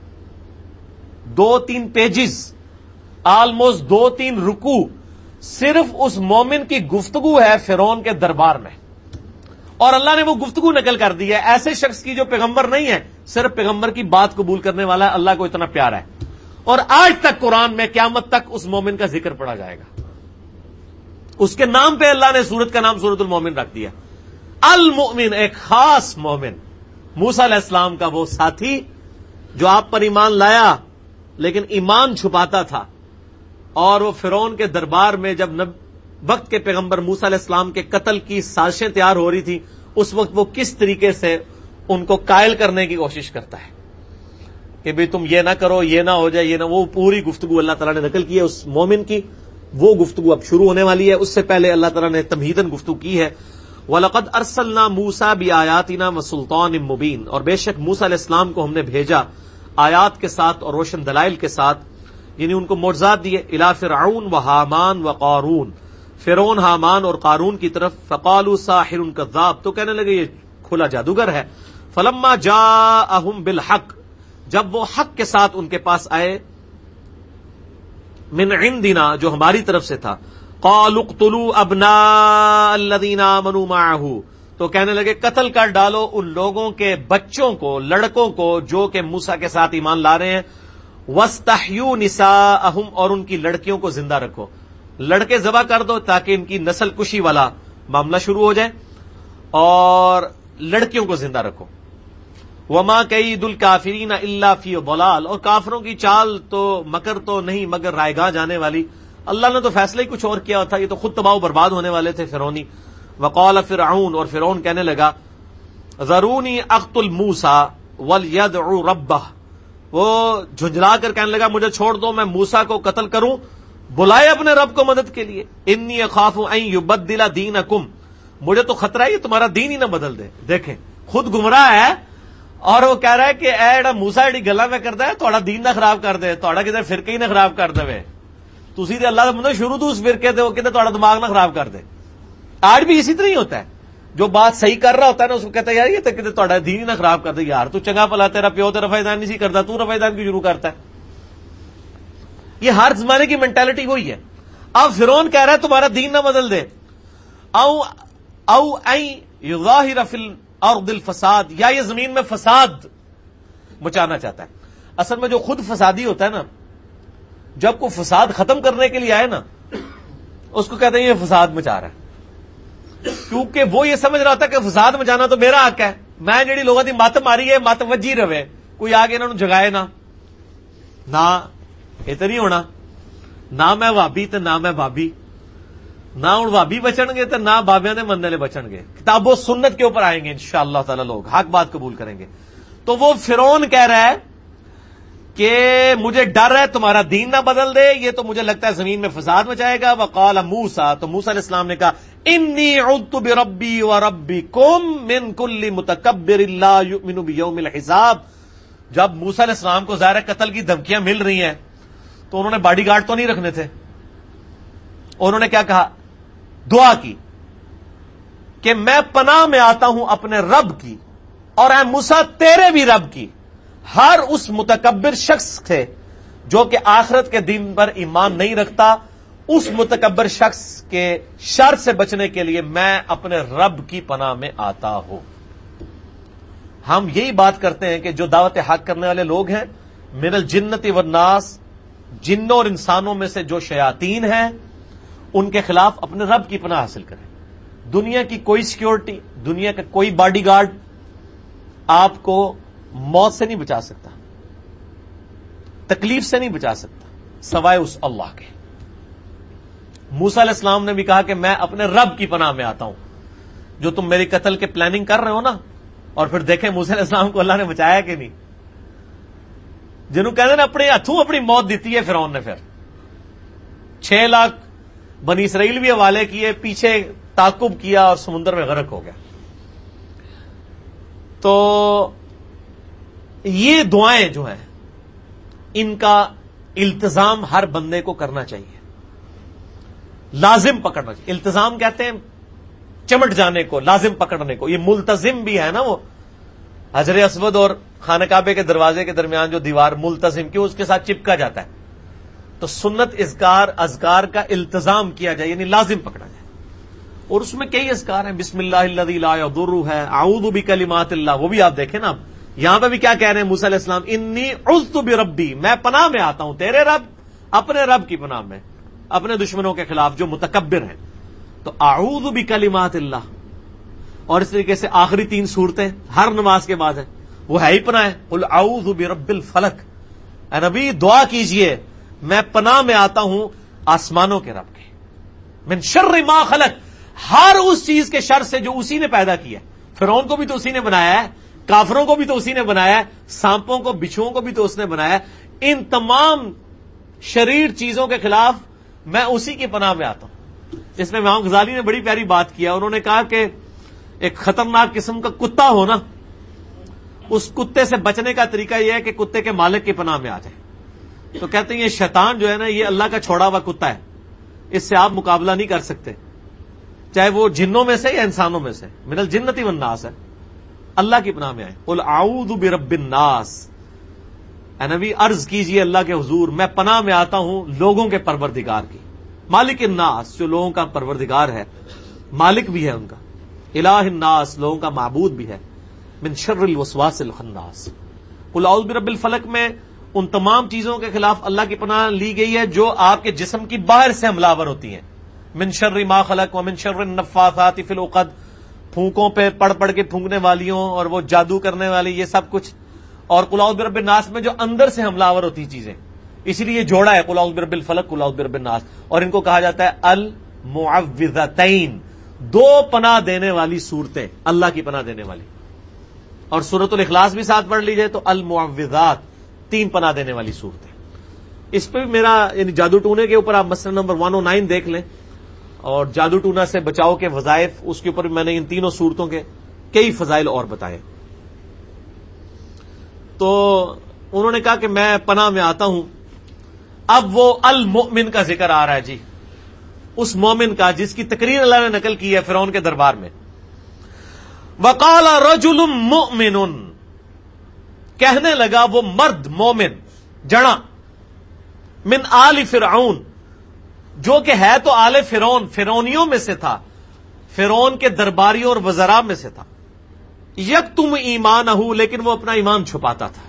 Speaker 1: 2-3 پیجز آلموسٹ 2-3 رکوع صرف اس مومن کی گفتگو ہے فرعون کے دربار میں، اور اللہ نے وہ گفتگو نقل کر دی ہے ایسے شخص کی جو پیغمبر نہیں ہے، صرف پیغمبر کی بات قبول کرنے والا ہے. اللہ کو اتنا پیارا ہے اور آج تک قرآن میں قیامت تک اس مومن کا ذکر پڑا جائے گا. اس کے نام پہ اللہ نے سورت کا نام سورۃ المومن رکھ دیا. المؤمن، ایک خاص مومن، موسیٰ علیہ السلام کا وہ ساتھی جو آپ پر ایمان لایا لیکن ایمان چھپاتا تھا، اور وہ فرعون کے دربار میں جب وقت کے پیغمبر موسیٰ علیہ السلام کے قتل کی سازشیں تیار ہو رہی تھی اس وقت وہ کس طریقے سے ان کو قائل کرنے کی کوشش کرتا ہے کہ بھئی تم یہ نہ کرو، یہ نہ ہو جائے، یہ نہ، وہ پوری گفتگو اللہ تعالیٰ نے نقل کی ہے اس مومن کی. وہ گفتگو اب شروع ہونے والی ہے، اس سے پہلے اللہ تعالیٰ نے تمہیداً گفتگو کی ہے. وَلَقَدْ أَرْسَلْنَا مُوسَىٰ بِآيَاتِنَا وَسُلْطَانٍ مُّبِينٍ، اور بے شک موسیٰ علیہ السلام کو ہم نے بھیجا آیات کے ساتھ اور روشن دلائل کے ساتھ، یعنی ان کو معجزات دیے. إِلَىٰ فِرْعَوْنَ وَحَامَانَ وَقَارُونَ، فرعون، حامان اور قارون کی طرف. فَقَالُوا سَاحِرٌ كَذَّابٌ، تو کہنے لگے یہ کھلا جادوگر ہے. فَلَمَّا جَاءَهُم بِالْحَقِّ، جب وہ حق کے ساتھ ان کے پاس آئے، من عندنا، جو ہماری طرف سے تھا. قالوا اقتلوا ابناء الذين آمنوا معه، تو کہنے لگے قتل کر ڈالو ان لوگوں کے بچوں کو، لڑکوں کو جو کہ موسیٰ کے ساتھ ایمان لا رہے ہیں. واستحيوا نساءهم، اور ان کی لڑکیوں کو زندہ رکھو، لڑکے ذبح کر دو تاکہ ان کی نسل کشی والا معاملہ شروع ہو جائے، اور لڑکیوں کو زندہ رکھو. وما کید الکافرین الا فی ضلال، اور کافروں کی چال تو مکر تو نہیں مگر رائیگاہ جانے والی. اللہ نے تو فیصلہ ہی کچھ اور کیا تھا، یہ تو خود تباہ و برباد ہونے والے تھے فرعونی. وقال فرعون، اور فرعون کہنے لگا ذرونی اقتل موسیٰ ولیدع ربہ، وہ جھنجھلا کر کہنے لگا مجھے چھوڑ دو، میں موسیٰ کو قتل کروں، بلائے اپنے رب کو مدد کے لیے. انی اخاف ان یبدل دینکم، مجھے تو خطرہ ہے یہ تمہارا دین ہی نہ بدل دے. دیکھیں خود گمراہ ہے اور وہ کہہ رہا ہے کہ اے موسیٰ ایڈی گلاں میں کردا ہے تہاڈا دین نہ خراب کر دے، تہاڈا کدھر فرقے ہی نہ خراب کر دے، تسی تے اللہ دے بندے شروع تو اس فرقے تے، وہ کدھر تہاڈا دماغ نہ خراب کر دے. آج بھی اسی طرح ہی ہوتا ہے، جو بات صحیح کر رہا ہوتا ہے نا اس کو کہتا ہے یار یہ تو کدھر تہاڈا دین ہی نہ خراب کر دے، یار تو چنگا بھلا تیرا پیو تے رفع دان نہیں سی کردا، تو رفع دان کیوں شروع کرتا ہے. یہ ہر زمانے کی مینٹالٹی وہی ہے. اب فرعون کہہ رہا ہے تمہارا دین نہ بدل دے، او این یظاہر فی الارض الفساد، یا یہ زمین میں فساد مچانا چاہتا ہے. اصل میں جو خود فسادی ہوتا ہے نا، جب کوئی فساد ختم کرنے کے لیے آئے نا، اس کو کہتے ہیں یہ فساد مچا رہا ہے، کیونکہ وہ یہ سمجھ رہا تھا کہ فساد مچانا تو میرا حق ہے، میں جڑی لوگوں کی مت ماری ہے مت وجی رہے، کوئی آگے انہوں نے جگائے نہ اتنا نہیں ہونا. نہ میں وابی تے نہ میں بابی، نہ ہوں وابی بچن گے تے نہ بابیاں دے مننے لے بچن گے. کتاب و سنت کے اوپر آئیں گے انشاءاللہ تعالی، لوگ حق بات قبول کریں گے. تو وہ فرعون کہہ رہا ہے کہ مجھے ڈر ہے تمہارا دین نہ بدل دے، یہ تو مجھے لگتا ہے زمین میں فساد مچائے گا. وقال موسیٰ، تو موسیٰ علیہ السلام نے کہا انی عذت بربی وربکم من کل متکبر لا یؤمن بیوم الحساب. جب موسیٰ علیہ السلام کو ظاہر قتل کی دھمکیاں مل رہی ہیں تو انہوں نے باڈی گارڈ تو نہیں رکھنے تھے. انہوں نے کیا کہا؟ دعا کی کہ میں پناہ میں آتا ہوں اپنے رب کی اور اے موسیٰ تیرے بھی رب کی، ہر اس متکبر شخص سے جو کہ آخرت کے دن پر ایمان نہیں رکھتا، اس متکبر شخص کے شر سے بچنے کے لیے میں اپنے رب کی پناہ میں آتا ہوں. ہم یہی بات کرتے ہیں کہ جو دعوت حق کرنے والے لوگ ہیں، من الجنت والناس، جنوں اور انسانوں میں سے جو شیاطین ہیں، ان کے خلاف اپنے رب کی پناہ حاصل کریں. دنیا کی کوئی سیکیورٹی، دنیا کا کوئی باڈی گارڈ آپ کو موت سے نہیں بچا سکتا، تکلیف سے نہیں بچا سکتا سوائے اس اللہ کے. موسیٰ علیہ السلام نے بھی کہا کہ میں اپنے رب کی پناہ میں آتا ہوں. جو تم میری قتل کے پلاننگ کر رہے ہو نا، اور پھر دیکھیں موسیٰ علیہ السلام کو اللہ نے بچایا کہ نہیں. جنہوں کہتے ہیں نا اپنے ہاتھوں اپنی موت دیتی ہے فرعون نے. پھر 6 لاکھ بنی اسرائیل بھی حوالے کیے، پیچھے تعاقب کیا اور سمندر میں غرق ہو گیا. تو یہ دعائیں جو ہیں ان کا التزام ہر بندے کو کرنا چاہیے، لازم پکڑنا چاہیے. التزام کہتے ہیں چمٹ جانے کو، لازم پکڑنے کو. یہ ملتزم بھی ہے نا، وہ حجر اسود اور خانہ کعبے کے دروازے کے درمیان جو دیوار، ملتزم کیوں اس کے ساتھ چپکا جاتا ہے. تو سنت اذکار کا التزام کیا جائے، یعنی لازم پکڑا جائے. اور اس میں کئی اذکار ہیں، بسم اللہ الذی لا یضر ہے، اعوذ بکلمات اللہ، وہ بھی آپ دیکھیں نا. یہاں پہ بھی کیا کہہ رہے ہیں موسیٰ علیہ السلام؟ انی عذت بربی، میں پناہ میں آتا ہوں تیرے رب، اپنے رب کی پناہ میں، اپنے دشمنوں کے خلاف جو متکبر ہیں. تو اعوذ بکلمات اللہ. اور اس طریقے سے آخری 3 صورتیں ہر نماز کے بعد ہیں، وہ ہے ہی پناہ ہے. قل اعوذ برب الفلق، اے نبی دعا کیجئے میں پناہ میں آتا ہوں آسمانوں کے رب کے، من شر ما خلق، ہر اس چیز کے شر سے جو اسی نے پیدا کیا. فرعون کو بھی تو اسی نے بنایا ہے، کافروں کو بھی تو اسی نے بنایا ہے، سانپوں کو بچھوؤں کو بھی تو اس نے بنایا ہے. ان تمام شریر چیزوں کے خلاف میں اسی کی پناہ میں آتا ہوں. اس میں امام غزالی نے بڑی پیاری بات کیا. انہوں نے کہا کہ ایک خطرناک قسم کا کتا ہو نا، اس کتے سے بچنے کا طریقہ یہ ہے کہ کتے کے مالک کی پناہ میں آ جائے. تو کہتے ہیں یہ شیطان جو ہے نا، یہ اللہ کا چھوڑا ہوا کتا ہے، اس سے آپ مقابلہ نہیں کر سکتے، چاہے وہ جنوں میں سے یا انسانوں میں سے. من الجنت والناس ہے، اللہ کی پناہ میں آئے. قل اعوذ برب الناس، اے نبی عرض کیجئے اللہ کے حضور میں پناہ میں آتا ہوں لوگوں کے پروردگار کی. مالک الناس، جو لوگوں کا پروردگار ہے، مالک بھی ہے ان کا. الہ الناس، لوگوں کا معبود بھی ہے. من شر الوسواس الخناس. قل اعوذ برب الفلق میں ان تمام چیزوں کے خلاف اللہ کی پناہ لی گئی ہے جو آپ کے جسم کی باہر سے حملہ آور ہوتی ہیں. من شر ما خلق ومن شر النفاثات فی العقد، پھونکوں پہ پڑھ کے پھونکنے والیوں اور وہ جادو کرنے والی، یہ سب کچھ. اور قل اعوذ برب الناس میں جو اندر سے حملہ آور ہوتی چیزیں، اسی لیے جوڑا ہے قل اعوذ برب الفلق قل اعوذ برب الناس. اور ان کو کہا جاتا ہے المعوذتین، 2 پناہ دینے والی صورتیں، اللہ کی پناہ دینے والی. اور سورۃ الاخلاص بھی ساتھ پڑھ لیجئے تو المعوذات، 3 پناہ دینے والی صورتیں. اس پہ بھی میرا یعنی جادو ٹونے کے اوپر آپ مسئلہ نمبر 109 دیکھ لیں، اور جادو ٹونا سے بچاؤ کے وظائف، اس کے اوپر بھی میں نے ان 3 صورتوں کے کئی فضائل اور بتائے. تو انہوں نے کہا کہ میں پناہ میں آتا ہوں. اب وہ المؤمن کا ذکر آ رہا ہے جی، اس مومن کا جس کی تقریر اللہ نے نقل کی ہے فرعون کے دربار میں. وقال رجل مؤمن، کہنے لگا وہ مرد مومن جڑا، من آل فرعون، جو کہ ہے تو آل فرعون، فرعونیوں میں سے تھا. فرعون کے درباریوں اور وزراء میں سے تھا. یکتم ایمانہ، لیکن وہ اپنا ایمان چھپاتا تھا.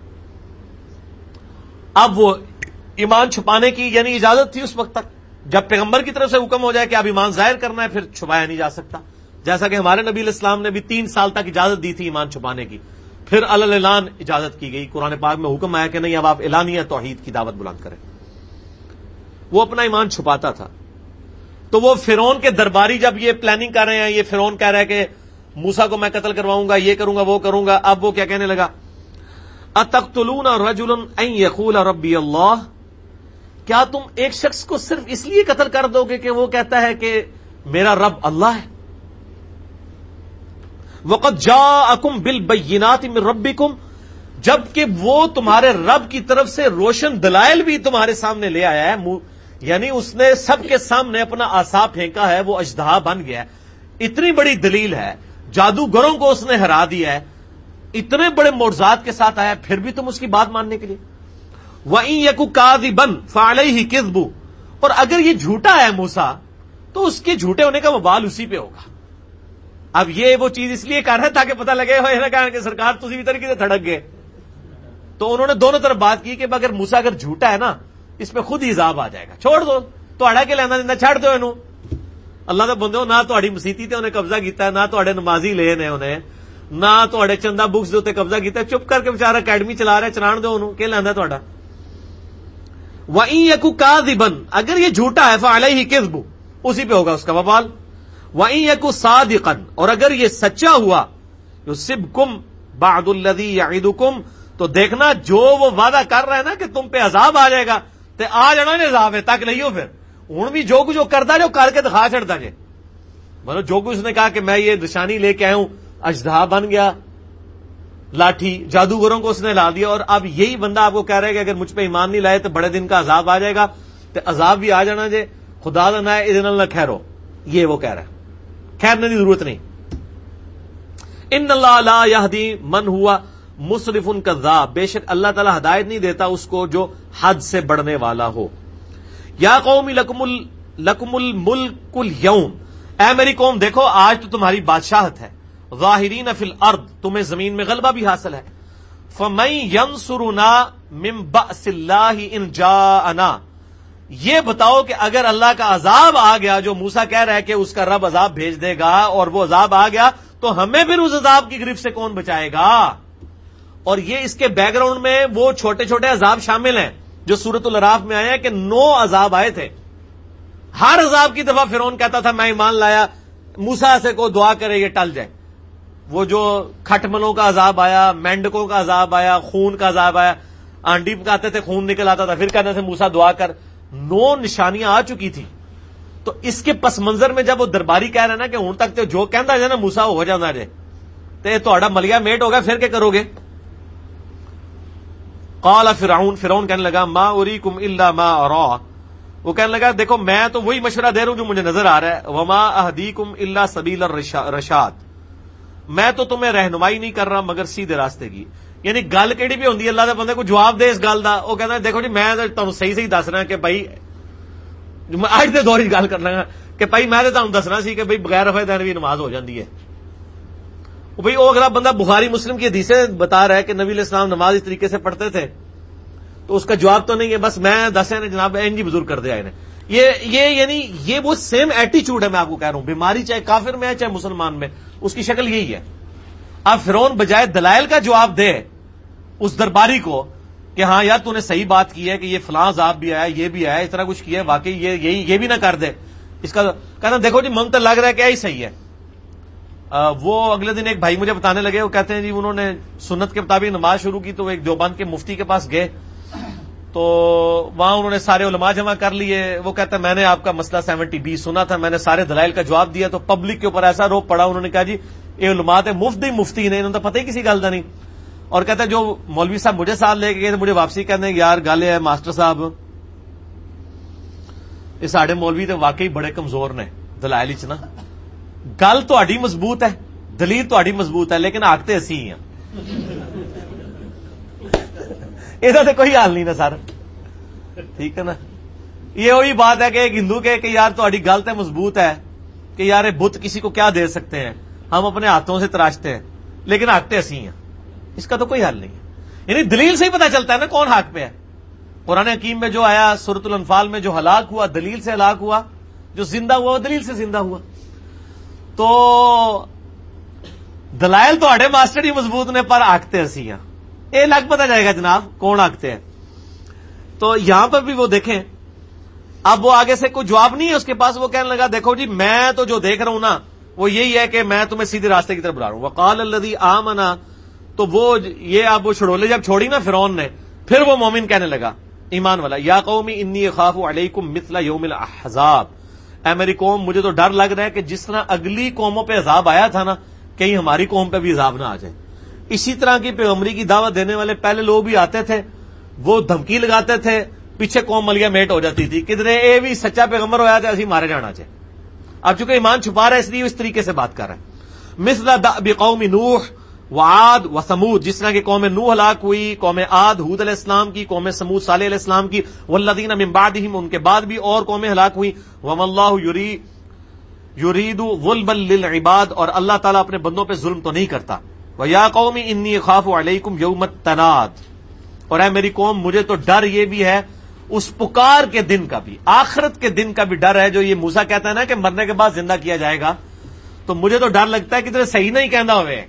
Speaker 1: اب وہ ایمان چھپانے کی یعنی اجازت تھی اس وقت تک، جب پیغمبر کی طرف سے حکم ہو جائے کہ اب ایمان ظاہر کرنا ہے پھر چھپایا نہیں جا سکتا. جیسا کہ ہمارے نبی علیہ السلام نے بھی 3 سال تک اجازت دی تھی ایمان چھپانے کی، پھر اعلان اجازت کی گئی. قرآن پاک میں حکم آیا کہ نہیں اب آپ اعلانیہ توحید کی دعوت بلند کریں. وہ اپنا ایمان چھپاتا تھا. تو وہ فرعون کے درباری جب یہ پلاننگ کر رہے ہیں، یہ فرعون کہہ رہا ہے کہ موسیٰ کو میں قتل کرواؤں گا، یہ کروں گا وہ کروں گا. اب وہ کیا کہنے لگا؟ اتقتلون رجلا ان یقول ربی اللہ، کیا تم ایک شخص کو صرف اس لیے قتل کر دو گے کہ وہ کہتا ہے کہ میرا رب اللہ ہے؟ وقد جاءکم بالبینات من ربکم، جبکہ وہ تمہارے رب کی طرف سے روشن دلائل بھی تمہارے سامنے لے آیا ہے. یعنی اس نے سب کے سامنے اپنا عصا پھینکا ہے، وہ اژدہا بن گیا ہے. اتنی بڑی دلیل ہے، جادوگروں کو اس نے ہرا دیا ہے، اتنے بڑے معجزات کے ساتھ آیا، پھر بھی تم اس کی بات ماننے کے لیے. وَإِن يَكُ كَاذِبًا فَعَلَيْهِ كِذْبُ، اور اگر یہ جھوٹا ہے موسیٰ تو اس کے جھوٹے ہونے کا وبال اسی پہ ہوگا. اب یہ وہ چیز اس لیے کر رہے تاکہ پتہ لگے ہوئے نہ کہا کہ سرکار تسی بھی طریقے سے تھڑک گئے. تو انہوں نے دونوں طرف بات کی کہ اگر موسیٰ اگر جھوٹا ہے نا اس پہ خود ہی عذاب آ جائے گا، چھوڑ دو، تہاڈا کہ لینا دینا، چھڑ دو اینو. اللہ دے بندو، نہ تہاڈی مسیتی تے انہیں قبضہ کیتا ہے، نہ تہاڈے نمازی لے نے انہیں، نہ تہاڈے چندہ بکس دے اوتے قبضہ کیتا ہے. چپ کر کے بیچارہ اکیڈمی چلا رہا ہے، چلان دو انہوں، کہ لینا تہاڈا. وَإِن يَكُ كَاذِبًا، اگر یہ جھوٹا ہے فَعَلَيْهِ كِذْبُ، اسی پہ ہوگا اس کا وبال. وَإِن يَكُ صَادِقًا، اور اگر یہ سچا ہوا يُصِبْكُم بَعْضُ الَّذِي يَعِدُكُم، تو دیکھنا جو وہ وعدہ کر رہا ہے نا کہ تم پہ عذاب آ جائے گا، تے آ جانا نے عذاب ہے، تک لئیو پھر ہوں بھی جو کچھ کرتا جو کر کے دکھا چڑھتا جے. مطلب جو کچھ اس نے کہا کہ میں یہ نشانی لے کے آیا ہوں، اژدہا بن گیا، لاٹھی، جادوگروں کو اس نے لا دیا. اور اب یہی بندہ آپ کو کہہ رہا ہے کہ اگر مجھ پہ ایمان نہیں لائے تو بڑے دن کا عذاب آ جائے گا، تو عذاب بھی آ جانا جے، خدا نہ ہے اذن اللہ خیرو. یہ وہ کہہ رہا ہے، خیر کی ضرورت نہیں. ان اللہ لا یہدی من ہوا مسرف کذاب، بے شک اللہ تعالی ہدایت نہیں دیتا اس کو جو حد سے بڑھنے والا ہو. یا قوم لکم الملک اليوم، اے میری قوم دیکھو آج تو تمہاری بادشاہت ہے. ظاہرین فی الارض، تمہیں زمین میں غلبہ بھی حاصل ہے. فمن ینصرنا من بأس اللہ ان جاءنا، یہ بتاؤ کہ اگر اللہ کا عذاب آ گیا، جو موسیٰ کہہ رہا ہے کہ اس کا رب عذاب بھیج دے گا، اور وہ عذاب آ گیا تو ہمیں پھر اس عذاب کی گرفت سے کون بچائے گا؟ اور یہ اس کے بیک گراؤنڈ میں وہ چھوٹے چھوٹے عذاب شامل ہیں جو سورۃ الاعراف میں آیا کہ 9 عذاب آئے تھے. ہر عذاب کی دفعہ فرعون کہتا تھا میں ایمان لایا، موسیٰ سے کو دعا کرے یہ ٹل جائے. وہ جو کھٹملوں کا عذاب آیا، مینڈکوں کا عذاب آیا، خون کا عذاب آیا، آنڈی پکاتے تھے خون نکل آتا تھا، پھر کہتے تھے موسیٰ دعا کر. 9 نشانیاں آ چکی تھی. تو اس کے پس منظر میں جب وہ درباری کہہ رہے نا کہ ہوں تک تو جو کہندا جائے نا موسیٰ ہو جانا جائے، تے تہاڈا ملیا میٹ ہوگا، پھر کیا کرو گے؟ قال فرعون کہنے لگا ما اریکم الا ما ارا، وہ کہنے لگا دیکھو میں تو وہی مشورہ دے رہا ہوں جو مجھے نظر آ رہا ہے. وما اہدیکم الا سبیل الرشاد، میں تو تمہیں رہنمائی نہیں کر رہا مگر سیدھے راستے کی. یعنی گل کیڑی بھی ہوندی ہے اللہ دے بندے کو جواب دے اس گل دا. وہ کہنا دیکھو جی میں تمہیں صحیح دس رہا کہ بھائی اج دے دور وچ گل کرنا کہ بھائی میں تو تمہیں دسنا سی کہ بھائی بغیر رفع دین بھی نماز ہو جاندی ہے. بھائی وہ اگلا بندہ بخاری مسلم کی حدیثیں بتا رہا ہے کہ نبی علیہ السلام نماز اس طریقے سے پڑھتے تھے، تو اس کا جواب تو نہیں ہے، بس میں دسے نے جناب جی بزرگ کر دیا انہیں. یہ یعنی یہ وہ سیم ایٹیچیوڈ ہے، میں آپ کو کہہ رہا ہوں. بیماری چاہے کافر میں ہے چاہے مسلمان میں، اس کی شکل یہی ہے. اب فرعون بجائے دلائل کا جواب دے اس درباری کو کہ ہاں یار تو نے صحیح بات کی ہے کہ یہ فلاں عذاب بھی آیا، یہ بھی آیا، اس طرح کچھ کیا ہے، واقعی یہ بھی نہ کر دے. اس کا کہنا دیکھو جی من تو لگ رہا ہے کہ یہی صحیح ہے. وہ اگلے دن ایک بھائی مجھے بتانے لگے، وہ کہتے ہیں جی انہوں نے سنت کے مطابق نماز شروع کی تو ایک دیوبند کے مفتی کے پاس گئے، تو وہاں انہوں نے سارے علماء جمع کر لیے. وہ کہتا ہے میں نے آپ کا مسئلہ 70B سنا تھا، میں نے سارے دلائل کا جواب دیا، تو پبلک کے اوپر ایسا روپ پڑا. انہوں نے کہا جی یہ علماء تھے مفتی نے، انہوں نے پتہ ہی کسی گل کا نہیں. اور کہتا ہے جو مولوی صاحب مجھے ساتھ لے کے گئے تھے مجھے واپسی کہتے ہیں یار گل ہے ماسٹر صاحب یہ ساڈے مولوی تو واقعی بڑے کمزور نے دلائل چ نا. گل تہاڈی مضبوط ہے، دلیل تہاڈی مضبوط ہے، لیکن آکھتے اسی ہی ہیں. یہ تو کوئی حال نہیں نا سر، ٹھیک ہے نا. یہ وہی بات ہے کہ ایک ہندو کہ یار تہاڈی گل تے مضبوط ہے کہ یار بت کسی کو کیا دے سکتے ہیں، ہم اپنے ہاتھوں سے تراشتے ہیں لیکن ہانکتے ہنسی ہیں، اس کا تو کوئی حل نہیں ہے. یعنی دلیل سے ہی پتا چلتا ہے نا کون حق پہ ہے. قرآن حکیم میں جو آیا سورۃ الانفال میں، جو ہلاک ہوا دلیل سے ہلاک ہوا، جو زندہ ہوا وہ دلیل سے زندہ ہوا. تو دلائل تو آڑے ماسٹر ہی مضبوط نے، پر آکتے ہنسیاں، یہ لگ پتا جائے گا جناب کون آکتے ہیں. تو یہاں پر بھی وہ دیکھیں، اب وہ آگے سے کوئی جواب نہیں ہے اس کے پاس. وہ کہنے لگا دیکھو جی میں تو جو دیکھ رہا ہوں نا وہ یہی ہے کہ میں تمہیں سیدھے راستے کی طرف بلا رہا ہوں. وقال الذی آمنا، تو وہ یہ اب وہ چھڑولے جب چھوڑی نا فرعون نے، پھر وہ مومن کہنے لگا ایمان والا، یا قومی انی اخاف علیکم مثل یوم الاحزاب، اے میری قوم مجھے تو ڈر لگ رہا ہے کہ جس طرح اگلی قوموں پہ عذاب آیا تھا نا، کہیں ہماری قوم پہ بھی عذاب نہ آ جائے. اسی طرح کی پیغمبری کی دعوت دینے والے پہلے لوگ بھی آتے تھے، وہ دھمکی لگاتے تھے، پیچھے قوم ملیا میٹ ہو جاتی تھی، کدھرے اے بھی سچا پیغمبر ہوا تھا اسی مارے جانا چاہے. اب چونکہ ایمان چھپا رہا ہے اس لیے اس طریقے سے بات کر رہا ہے. مثل دأب قوم نوح وعاد وثمود، جس طرح کی قوم نوح ہلاک ہوئی، قوم عاد ہود علیہ السلام کی، قوم سمود صالح علیہ السلام کی، والذین من بعدہم، ان کے بعد بھی اور قومیں ہلاک ہوئی. وما اللہ یرید ظلما للعباد، اور اللہ تعالیٰ اپنے بندوں پہ ظلم تو نہیں کرتا. ویا قوم انی اخاف علیکم یوم التناد، اور اے میری قوم مجھے تو ڈر یہ بھی ہے اس پکار کے دن کا بھی، آخرت کے دن کا بھی ڈر ہے. جو یہ موسیٰ کہتا ہے نا کہ مرنے کے بعد زندہ کیا جائے گا، تو مجھے تو ڈر لگتا ہے کہ تیرے صحیح نہیں کہنا ہوئے.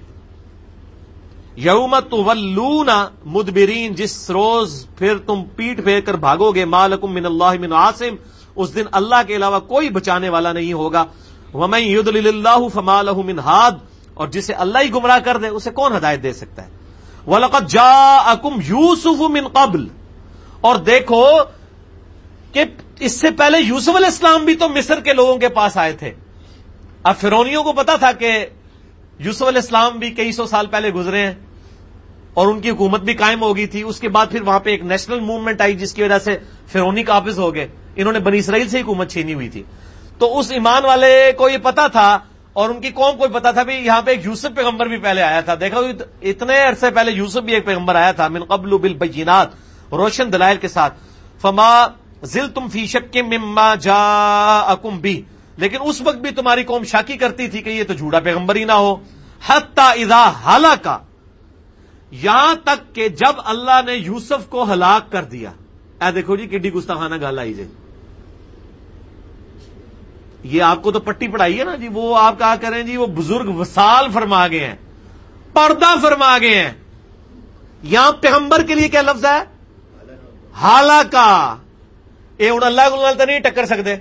Speaker 1: یوم تولون مدبرین، جس روز پھر تم پیٹ پھیر کر بھاگو گے، ما لکم من اللہ من عاصم، اس دن اللہ کے علاوہ کوئی بچانے والا نہیں ہوگا. ومن یضلل اللہ فما لہ من ہاد، اور جسے اللہ ہی گمراہ کر دے اسے کون ہدایت دے سکتا ہے. وَلَقَدْ جَاءَكُمْ يُوسُفُ مِنْ قَبْلِ، اور دیکھو کہ اس سے پہلے یوسف علیہ السلام بھی تو مصر کے لوگوں کے پاس آئے تھے. اب فرعونیوں کو پتا تھا کہ یوسف علیہ السلام بھی کئی سو سال پہلے گزرے ہیں اور ان کی حکومت بھی قائم ہو گئی تھی. اس کے بعد پھر وہاں پہ ایک نیشنل موومنٹ آئی جس کی وجہ سے فرعونی قابض ہو گئے، انہوں نے بنی اسرائیل سے حکومت چھینی ہوئی تھی. تو اس ایمان والے کو یہ پتا تھا اور ان کی قوم کو بھی پتا تھا بھی یہاں پہ ایک یوسف پیغمبر بھی پہلے آیا تھا. دیکھا اتنے عرصے پہلے یوسف بھی ایک پیغمبر آیا تھا، من قبل بالبینات، روشن دلائل کے ساتھ. فما زلتم فی شک مما جاءکم بہ، لیکن اس وقت بھی تمہاری قوم شاکی کرتی تھی کہ یہ تو جھوٹا پیغمبر ہی نہ ہو. حتی اذا ہلاک، یہاں تک کہ جب اللہ نے یوسف کو ہلاک کر دیا. اے دیکھو جی کڈی گستاخانہ گل آئی جی. یہ آپ کو تو پٹی پڑھائی ہے نا جی، وہ آپ کہا کریں جی وہ بزرگ وصال فرما گئے ہیں، پردہ فرما گئے ہیں. یہاں پیغمبر کے لیے کیا لفظ ہے؟ ہلاکا. یہ ہوں اللہ کو تو نہیں ٹکر سکتے،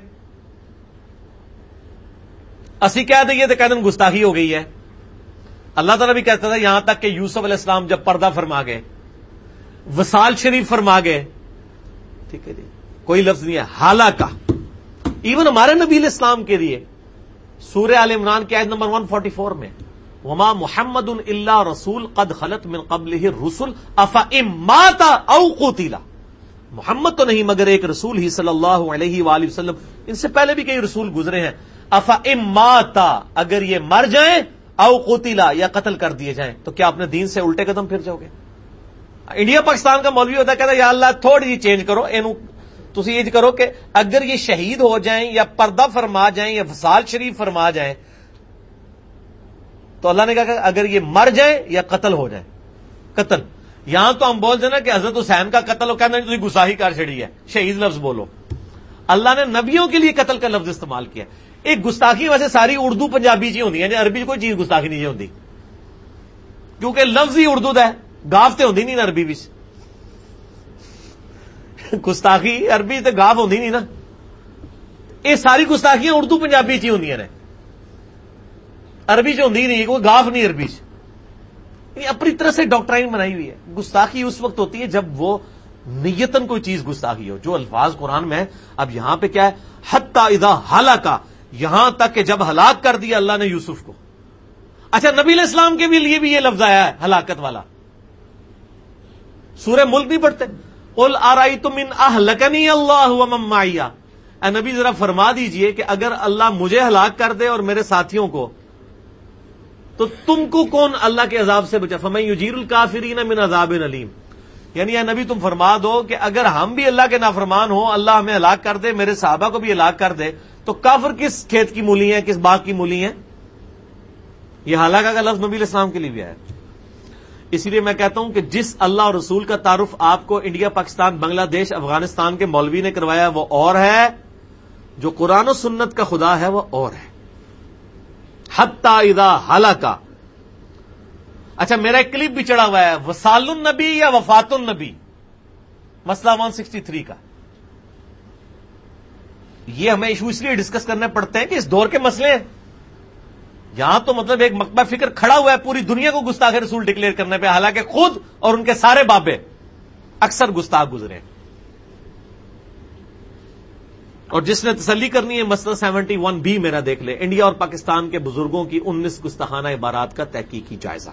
Speaker 1: اسی کہہ دئیے تو کہتے ہیں گستاخی ہو گئی ہے. اللہ تعالیٰ بھی کہتا تھا یہاں تک کہ یوسف علیہ السلام جب پردہ فرما گئے، وصال شریف فرما گئے، ٹھیک ہے جی، کوئی لفظ نہیں ہے ہلاکا. ایون ہمارے نبی علیہ السلام کے لیے سورہ آل عمران کی آیت نمبر 144 میں، وما محمد الا رسول قد خلت من قبلہ الرسل افئن مات او قتل، محمد تو نہیں مگر ایک رسول ہی صلی اللہ علیہ وآلہ وسلم، ان سے پہلے بھی کئی رسول گزرے ہیں. افئن مات، اگر یہ مر جائیں، او قتل، یا قتل کر دیے جائیں، تو کیا اپنے دین سے الٹے قدم پھر جاؤ گے؟ انڈیا پاکستان کا مولوی ہوتا ہے کہتا ہے یا اللہ تھوڑی جی چینج کرو، تسی یہ کرو کہ اگر یہ شہید ہو جائیں یا پردہ فرما جائیں یا وصال شریف فرما جائیں، تو اللہ نے کہا کہ اگر یہ مر جائیں یا قتل ہو جائیں. قتل یہاں تو ہم بول دیں نا کہ حضرت حسین کا قتل ہو، کہنا تھی گستاخی کر چھڑی ہے، شہید لفظ بولو. اللہ نے نبیوں کے لیے قتل کا لفظ استعمال کیا. ایک گستاخی ویسے ساری اردو پنجابی چی ہوندی ہے، عربی کوئی چیز گستاخی نہیں ہوتی، کیونکہ لفظ ہی اردو دا ہے، گاف تے ہوندی نہیں نا عربی وچ. گستاخی عربی تے گاف ہوندی نہیں نا، یہ ساری گستاخیاں اردو پنجابی چی ہوندیاں نے، عربی چ ہوندی نہیں، کوئی گاف نہیں عربی چ. اپنی طرح سے ڈاکٹرائن بنائی ہوئی ہے. گستاخی اس وقت ہوتی ہے جب وہ نیتن کوئی چیز گستاخی ہو، جو الفاظ قرآن میں ہے. اب یہاں پہ کیا ہے؟ حتی اذا ہلاکا، یہاں تک کہ جب ہلاک کر دیا اللہ نے یوسف کو. اچھا نبی علیہ السلام کے بھی لیے بھی یہ لفظ آیا ہے ہلاکت والا. سورہ ملک نہیں پڑھتے؟ قل ارأیتم ان اہلکنی اللہ ومن معی، اے نبی ذرا فرما دیجئے کہ اگر اللہ مجھے ہلاک کر دے اور میرے ساتھیوں کو، تو تم کو کون اللہ کے عذاب سے بچا؟ فمن یجیر الکافرین من عذاب علیم، یعنی اے نبی تم فرما دو کہ اگر ہم بھی اللہ کے نافرمان ہوں، اللہ ہمیں ہلاک کر دے، میرے صحابہ کو بھی ہلاک کر دے، تو کافر کس کھیت کی مولی ہیں، کس باغ کی مولی ہیں؟ یہ ہلاکہ کا لفظ نبی علیہ السلام کے لیے بھی ہے. اسی لیے میں کہتا ہوں کہ جس اللہ اور رسول کا تعارف آپ کو انڈیا، پاکستان، بنگلہ دیش، افغانستان کے مولوی نے کروایا وہ اور ہے، جو قرآن و سنت کا خدا ہے وہ اور ہے. حتی اذا ہلاکا. اچھا میرا ایک کلپ بھی چڑھا ہوا ہے، وصال النبی یا وفات النبی، مسئلہ 163 کا. یہ ہمیں ایشو اس لیے ڈسکس کرنے پڑتے ہیں کہ اس دور کے مسئلے ہیں. یہاں تو مطلب ایک مکتبہ فکر کھڑا ہوا ہے پوری دنیا کو گستاخ رسول ڈکلیئر کرنے پہ، حالانکہ خود اور ان کے سارے بابے اکثر گستاخ گزرے ہیں. اور جس نے تسلی کرنی ہے مسئلہ 71B میرا دیکھ لے، انڈیا اور پاکستان کے بزرگوں کی 19 گستاخانہ عبارات کا تحقیقی جائزہ.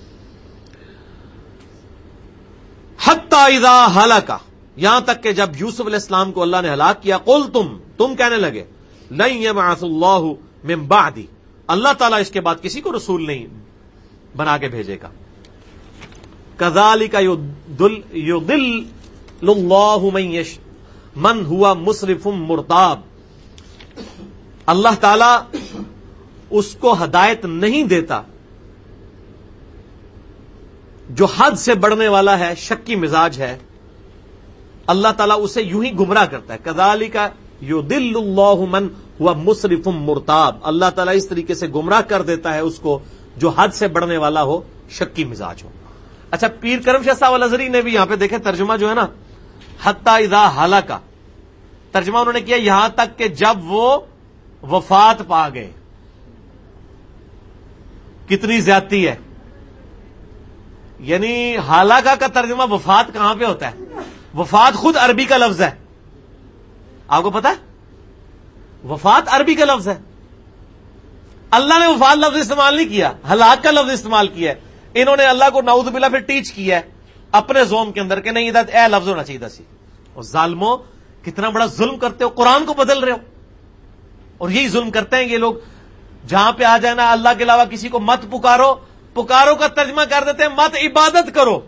Speaker 1: حتی اذا ہلاکا، یہاں تک کہ جب یوسف علیہ السلام کو اللہ نے ہلاک کیا، تم کہنے لگے لن یبعث اللہ من بعدی، اللہ تعالیٰ اس کے بعد کسی کو رسول نہیں بنا کے بھیجے گا. کذالک یضل اللہ من ہوا مسرف مرتاب، اللہ تعالیٰ اس کو ہدایت نہیں دیتا جو حد سے بڑھنے والا ہے، شکی مزاج ہے. اللہ تعالیٰ اسے یوں ہی گمراہ کرتا ہے. کذالک یضل اللہ من ہوا مسرف مرتاب، اللہ تعالیٰ اس طریقے سے گمراہ کر دیتا ہے اس کو جو حد سے بڑھنے والا ہو، شکی مزاج ہو. اچھا پیر کرم شاہ صاحب الازہری نے بھی یہاں پہ دیکھیں ترجمہ جو ہے نا، حتی اذا ہلاکا، ترجمہ انہوں نے کیا یہاں تک کہ جب وہ وفات پا گئے. کتنی زیادتی ہے. یعنی ہلاکا کا ترجمہ وفات کہاں پہ ہوتا ہے؟ وفات خود عربی کا لفظ ہے، آپ کو پتا ہے؟ وفات عربی کا لفظ ہے. اللہ نے وفات لفظ استعمال نہیں کیا، ہلاک کا لفظ استعمال کیا ہے. انہوں نے اللہ کو نعوذ باللہ پھر ٹیچ کیا ہے اپنے زوم کے اندر کہ نہیں ادھر اے لفظ ہونا چاہیے سی. اور ظالموں کتنا بڑا ظلم کرتے ہو، قرآن کو بدل رہے ہو. اور یہی ظلم کرتے ہیں یہ لوگ، جہاں پہ آ جانا اللہ کے علاوہ کسی کو مت پکارو، پکارو کا ترجمہ کر دیتے ہیں مت عبادت کرو.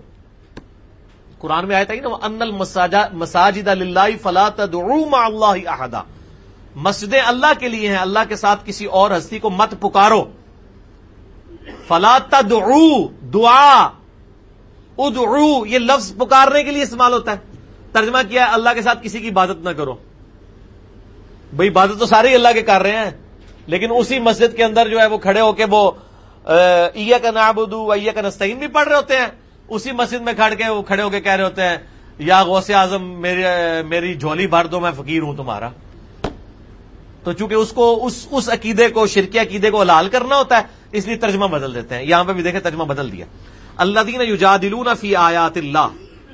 Speaker 1: قرآن میں آیت ہے نا وَأَنَّ الْمَسَاجِدَ لِلَّهِ فَلَا تَدْعُوا مَعَ اللَّهِ أَحَدًا، مسجدیں اللہ کے لیے ہیں، اللہ کے ساتھ کسی اور ہستی کو مت پکارو. فَلَا تَدْعُوا، دعا، ادعو یہ لفظ پکارنے کے لیے استعمال ہوتا ہے. ترجمہ کیا ہے اللہ کے ساتھ کسی کی عبادت نہ کرو. بھئی عبادت تو سارے ہی اللہ کے کر رہے ہیں، لیکن اسی مسجد کے اندر جو ہے وہ کھڑے ہو کے وہ ایاک نعبد و ایاک نستعین بھی پڑھ رہے ہوتے ہیں. اسی مسجد میں کھڑ کے وہ کھڑے ہو کے کہہ رہے ہوتے ہیں یا غوث اعظم میری جھولی بھر دو، میں فقیر ہوں تمہارا. تو چونکہ اس کو اس عقیدے کو، شرکی عقیدے کو حلال کرنا ہوتا ہے، اس لیے ترجمہ بدل دیتے ہیں. یہاں پہ بھی دیکھیں ترجمہ بدل دیا. الذین یجادلون فی آیات اللہ،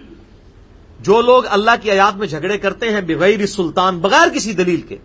Speaker 1: جو لوگ اللہ کی آیات میں جھگڑے کرتے ہیں بغیر سلطان، بغیر کسی دلیل کے،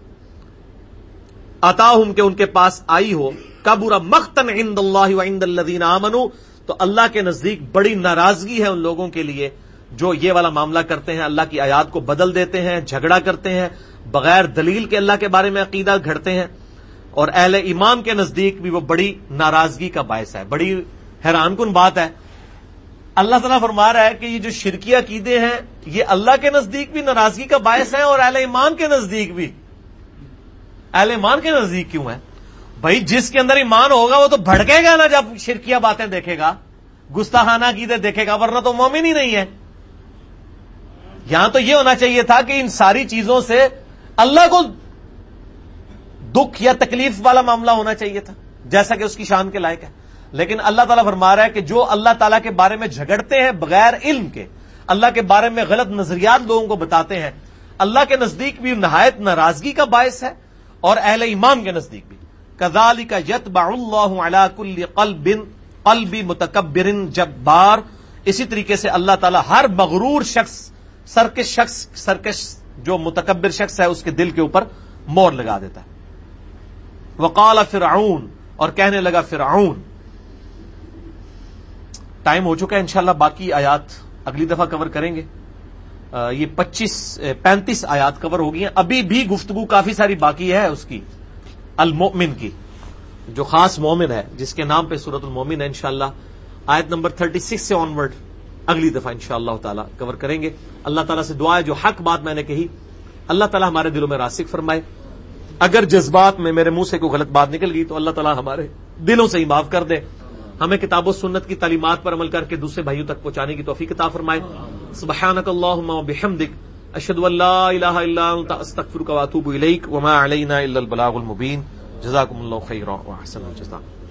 Speaker 1: اتاہم کہ ان کے پاس آئی ہو، کبر مقتا عند اللہ وعند الذین آمنوا، تو اللہ کے نزدیک بڑی ناراضگی ہے ان لوگوں کے لیے جو یہ والا معاملہ کرتے ہیں، اللہ کی آیات کو بدل دیتے ہیں، جھگڑا کرتے ہیں، بغیر دلیل کے اللہ کے بارے میں عقیدہ گھڑتے ہیں. اور اہل ایمان کے نزدیک بھی وہ بڑی ناراضگی کا باعث ہے. بڑی حیران کن بات ہے، اللہ تعالیٰ فرما رہا ہے کہ یہ جو شرکی عقیدے ہیں یہ اللہ کے نزدیک بھی ناراضگی کا باعث ہیں اور اہل ایمان کے نزدیک بھی. اہل ایمان کے نزدیک کیوں ہے؟ بھائی جس کے اندر ایمان ہوگا وہ تو بھڑکے گا نا جب شرکیہ باتیں دیکھے گا، گستاخانہ عقیدے دیکھے گا، ورنہ تو مومن ہی نہیں ہے. یہاں تو یہ ہونا چاہیے تھا کہ ان ساری چیزوں سے اللہ کو دکھ یا تکلیف والا معاملہ ہونا چاہیے تھا، جیسا کہ اس کی شان کے لائق ہے. لیکن اللہ تعالیٰ فرما رہا ہے کہ جو اللہ تعالیٰ کے بارے میں جھگڑتے ہیں بغیر علم کے، اللہ کے بارے میں غلط نظریات لوگوں کو بتاتے ہیں، اللہ کے نزدیک بھی نہایت ناراضگی کا باعث ہے اور اہل ایمان کے نزدیک بھی. کذالک یطبع اللہ علی کل قلب متکبر جبار، اسی طریقے سے اللہ تعالیٰ ہر مغرور شخص، سرکش جو متکبر شخص ہے اس کے دل کے اوپر مور لگا دیتا ہے. وقال فرعون، اور کہنے لگا فرعون. ٹائم ہو چکا ہے، انشاءاللہ باقی آیات اگلی دفعہ کور کریں گے. یہ 35 آیات کور ہو گئی ہیں، ابھی بھی گفتگو کافی ساری باقی ہے اس کی، المؤمن کی، جو خاص مومن ہے جس کے نام پہ سورۃ المومن ہے. انشاءاللہ آیت نمبر 36 سے آنورڈ اگلی دفعہ انشاءاللہ تعالی کور کریں گے. اللہ تعالیٰ سے دعا ہے جو حق بات میں نے کہی اللہ تعالیٰ ہمارے دلوں میں راسخ فرمائے. اگر جذبات میں میرے منہ سے کوئی غلط بات نکل گئی تو اللہ تعالیٰ ہمارے دلوں سے ہی معاف کر دے. ہمیں کتاب و سنت کی تعلیمات پر عمل کر کے دوسرے بھائیوں تک پہنچانے کی توفیق عطا فرمائے. سبحانک اللہم و بحمدک اشہد ان لا الہ الا انت استغفرک و اتوب الیک وما علینا الا البلاغ المبین. جزاکم اللہ خیرا و احسن الجزاء.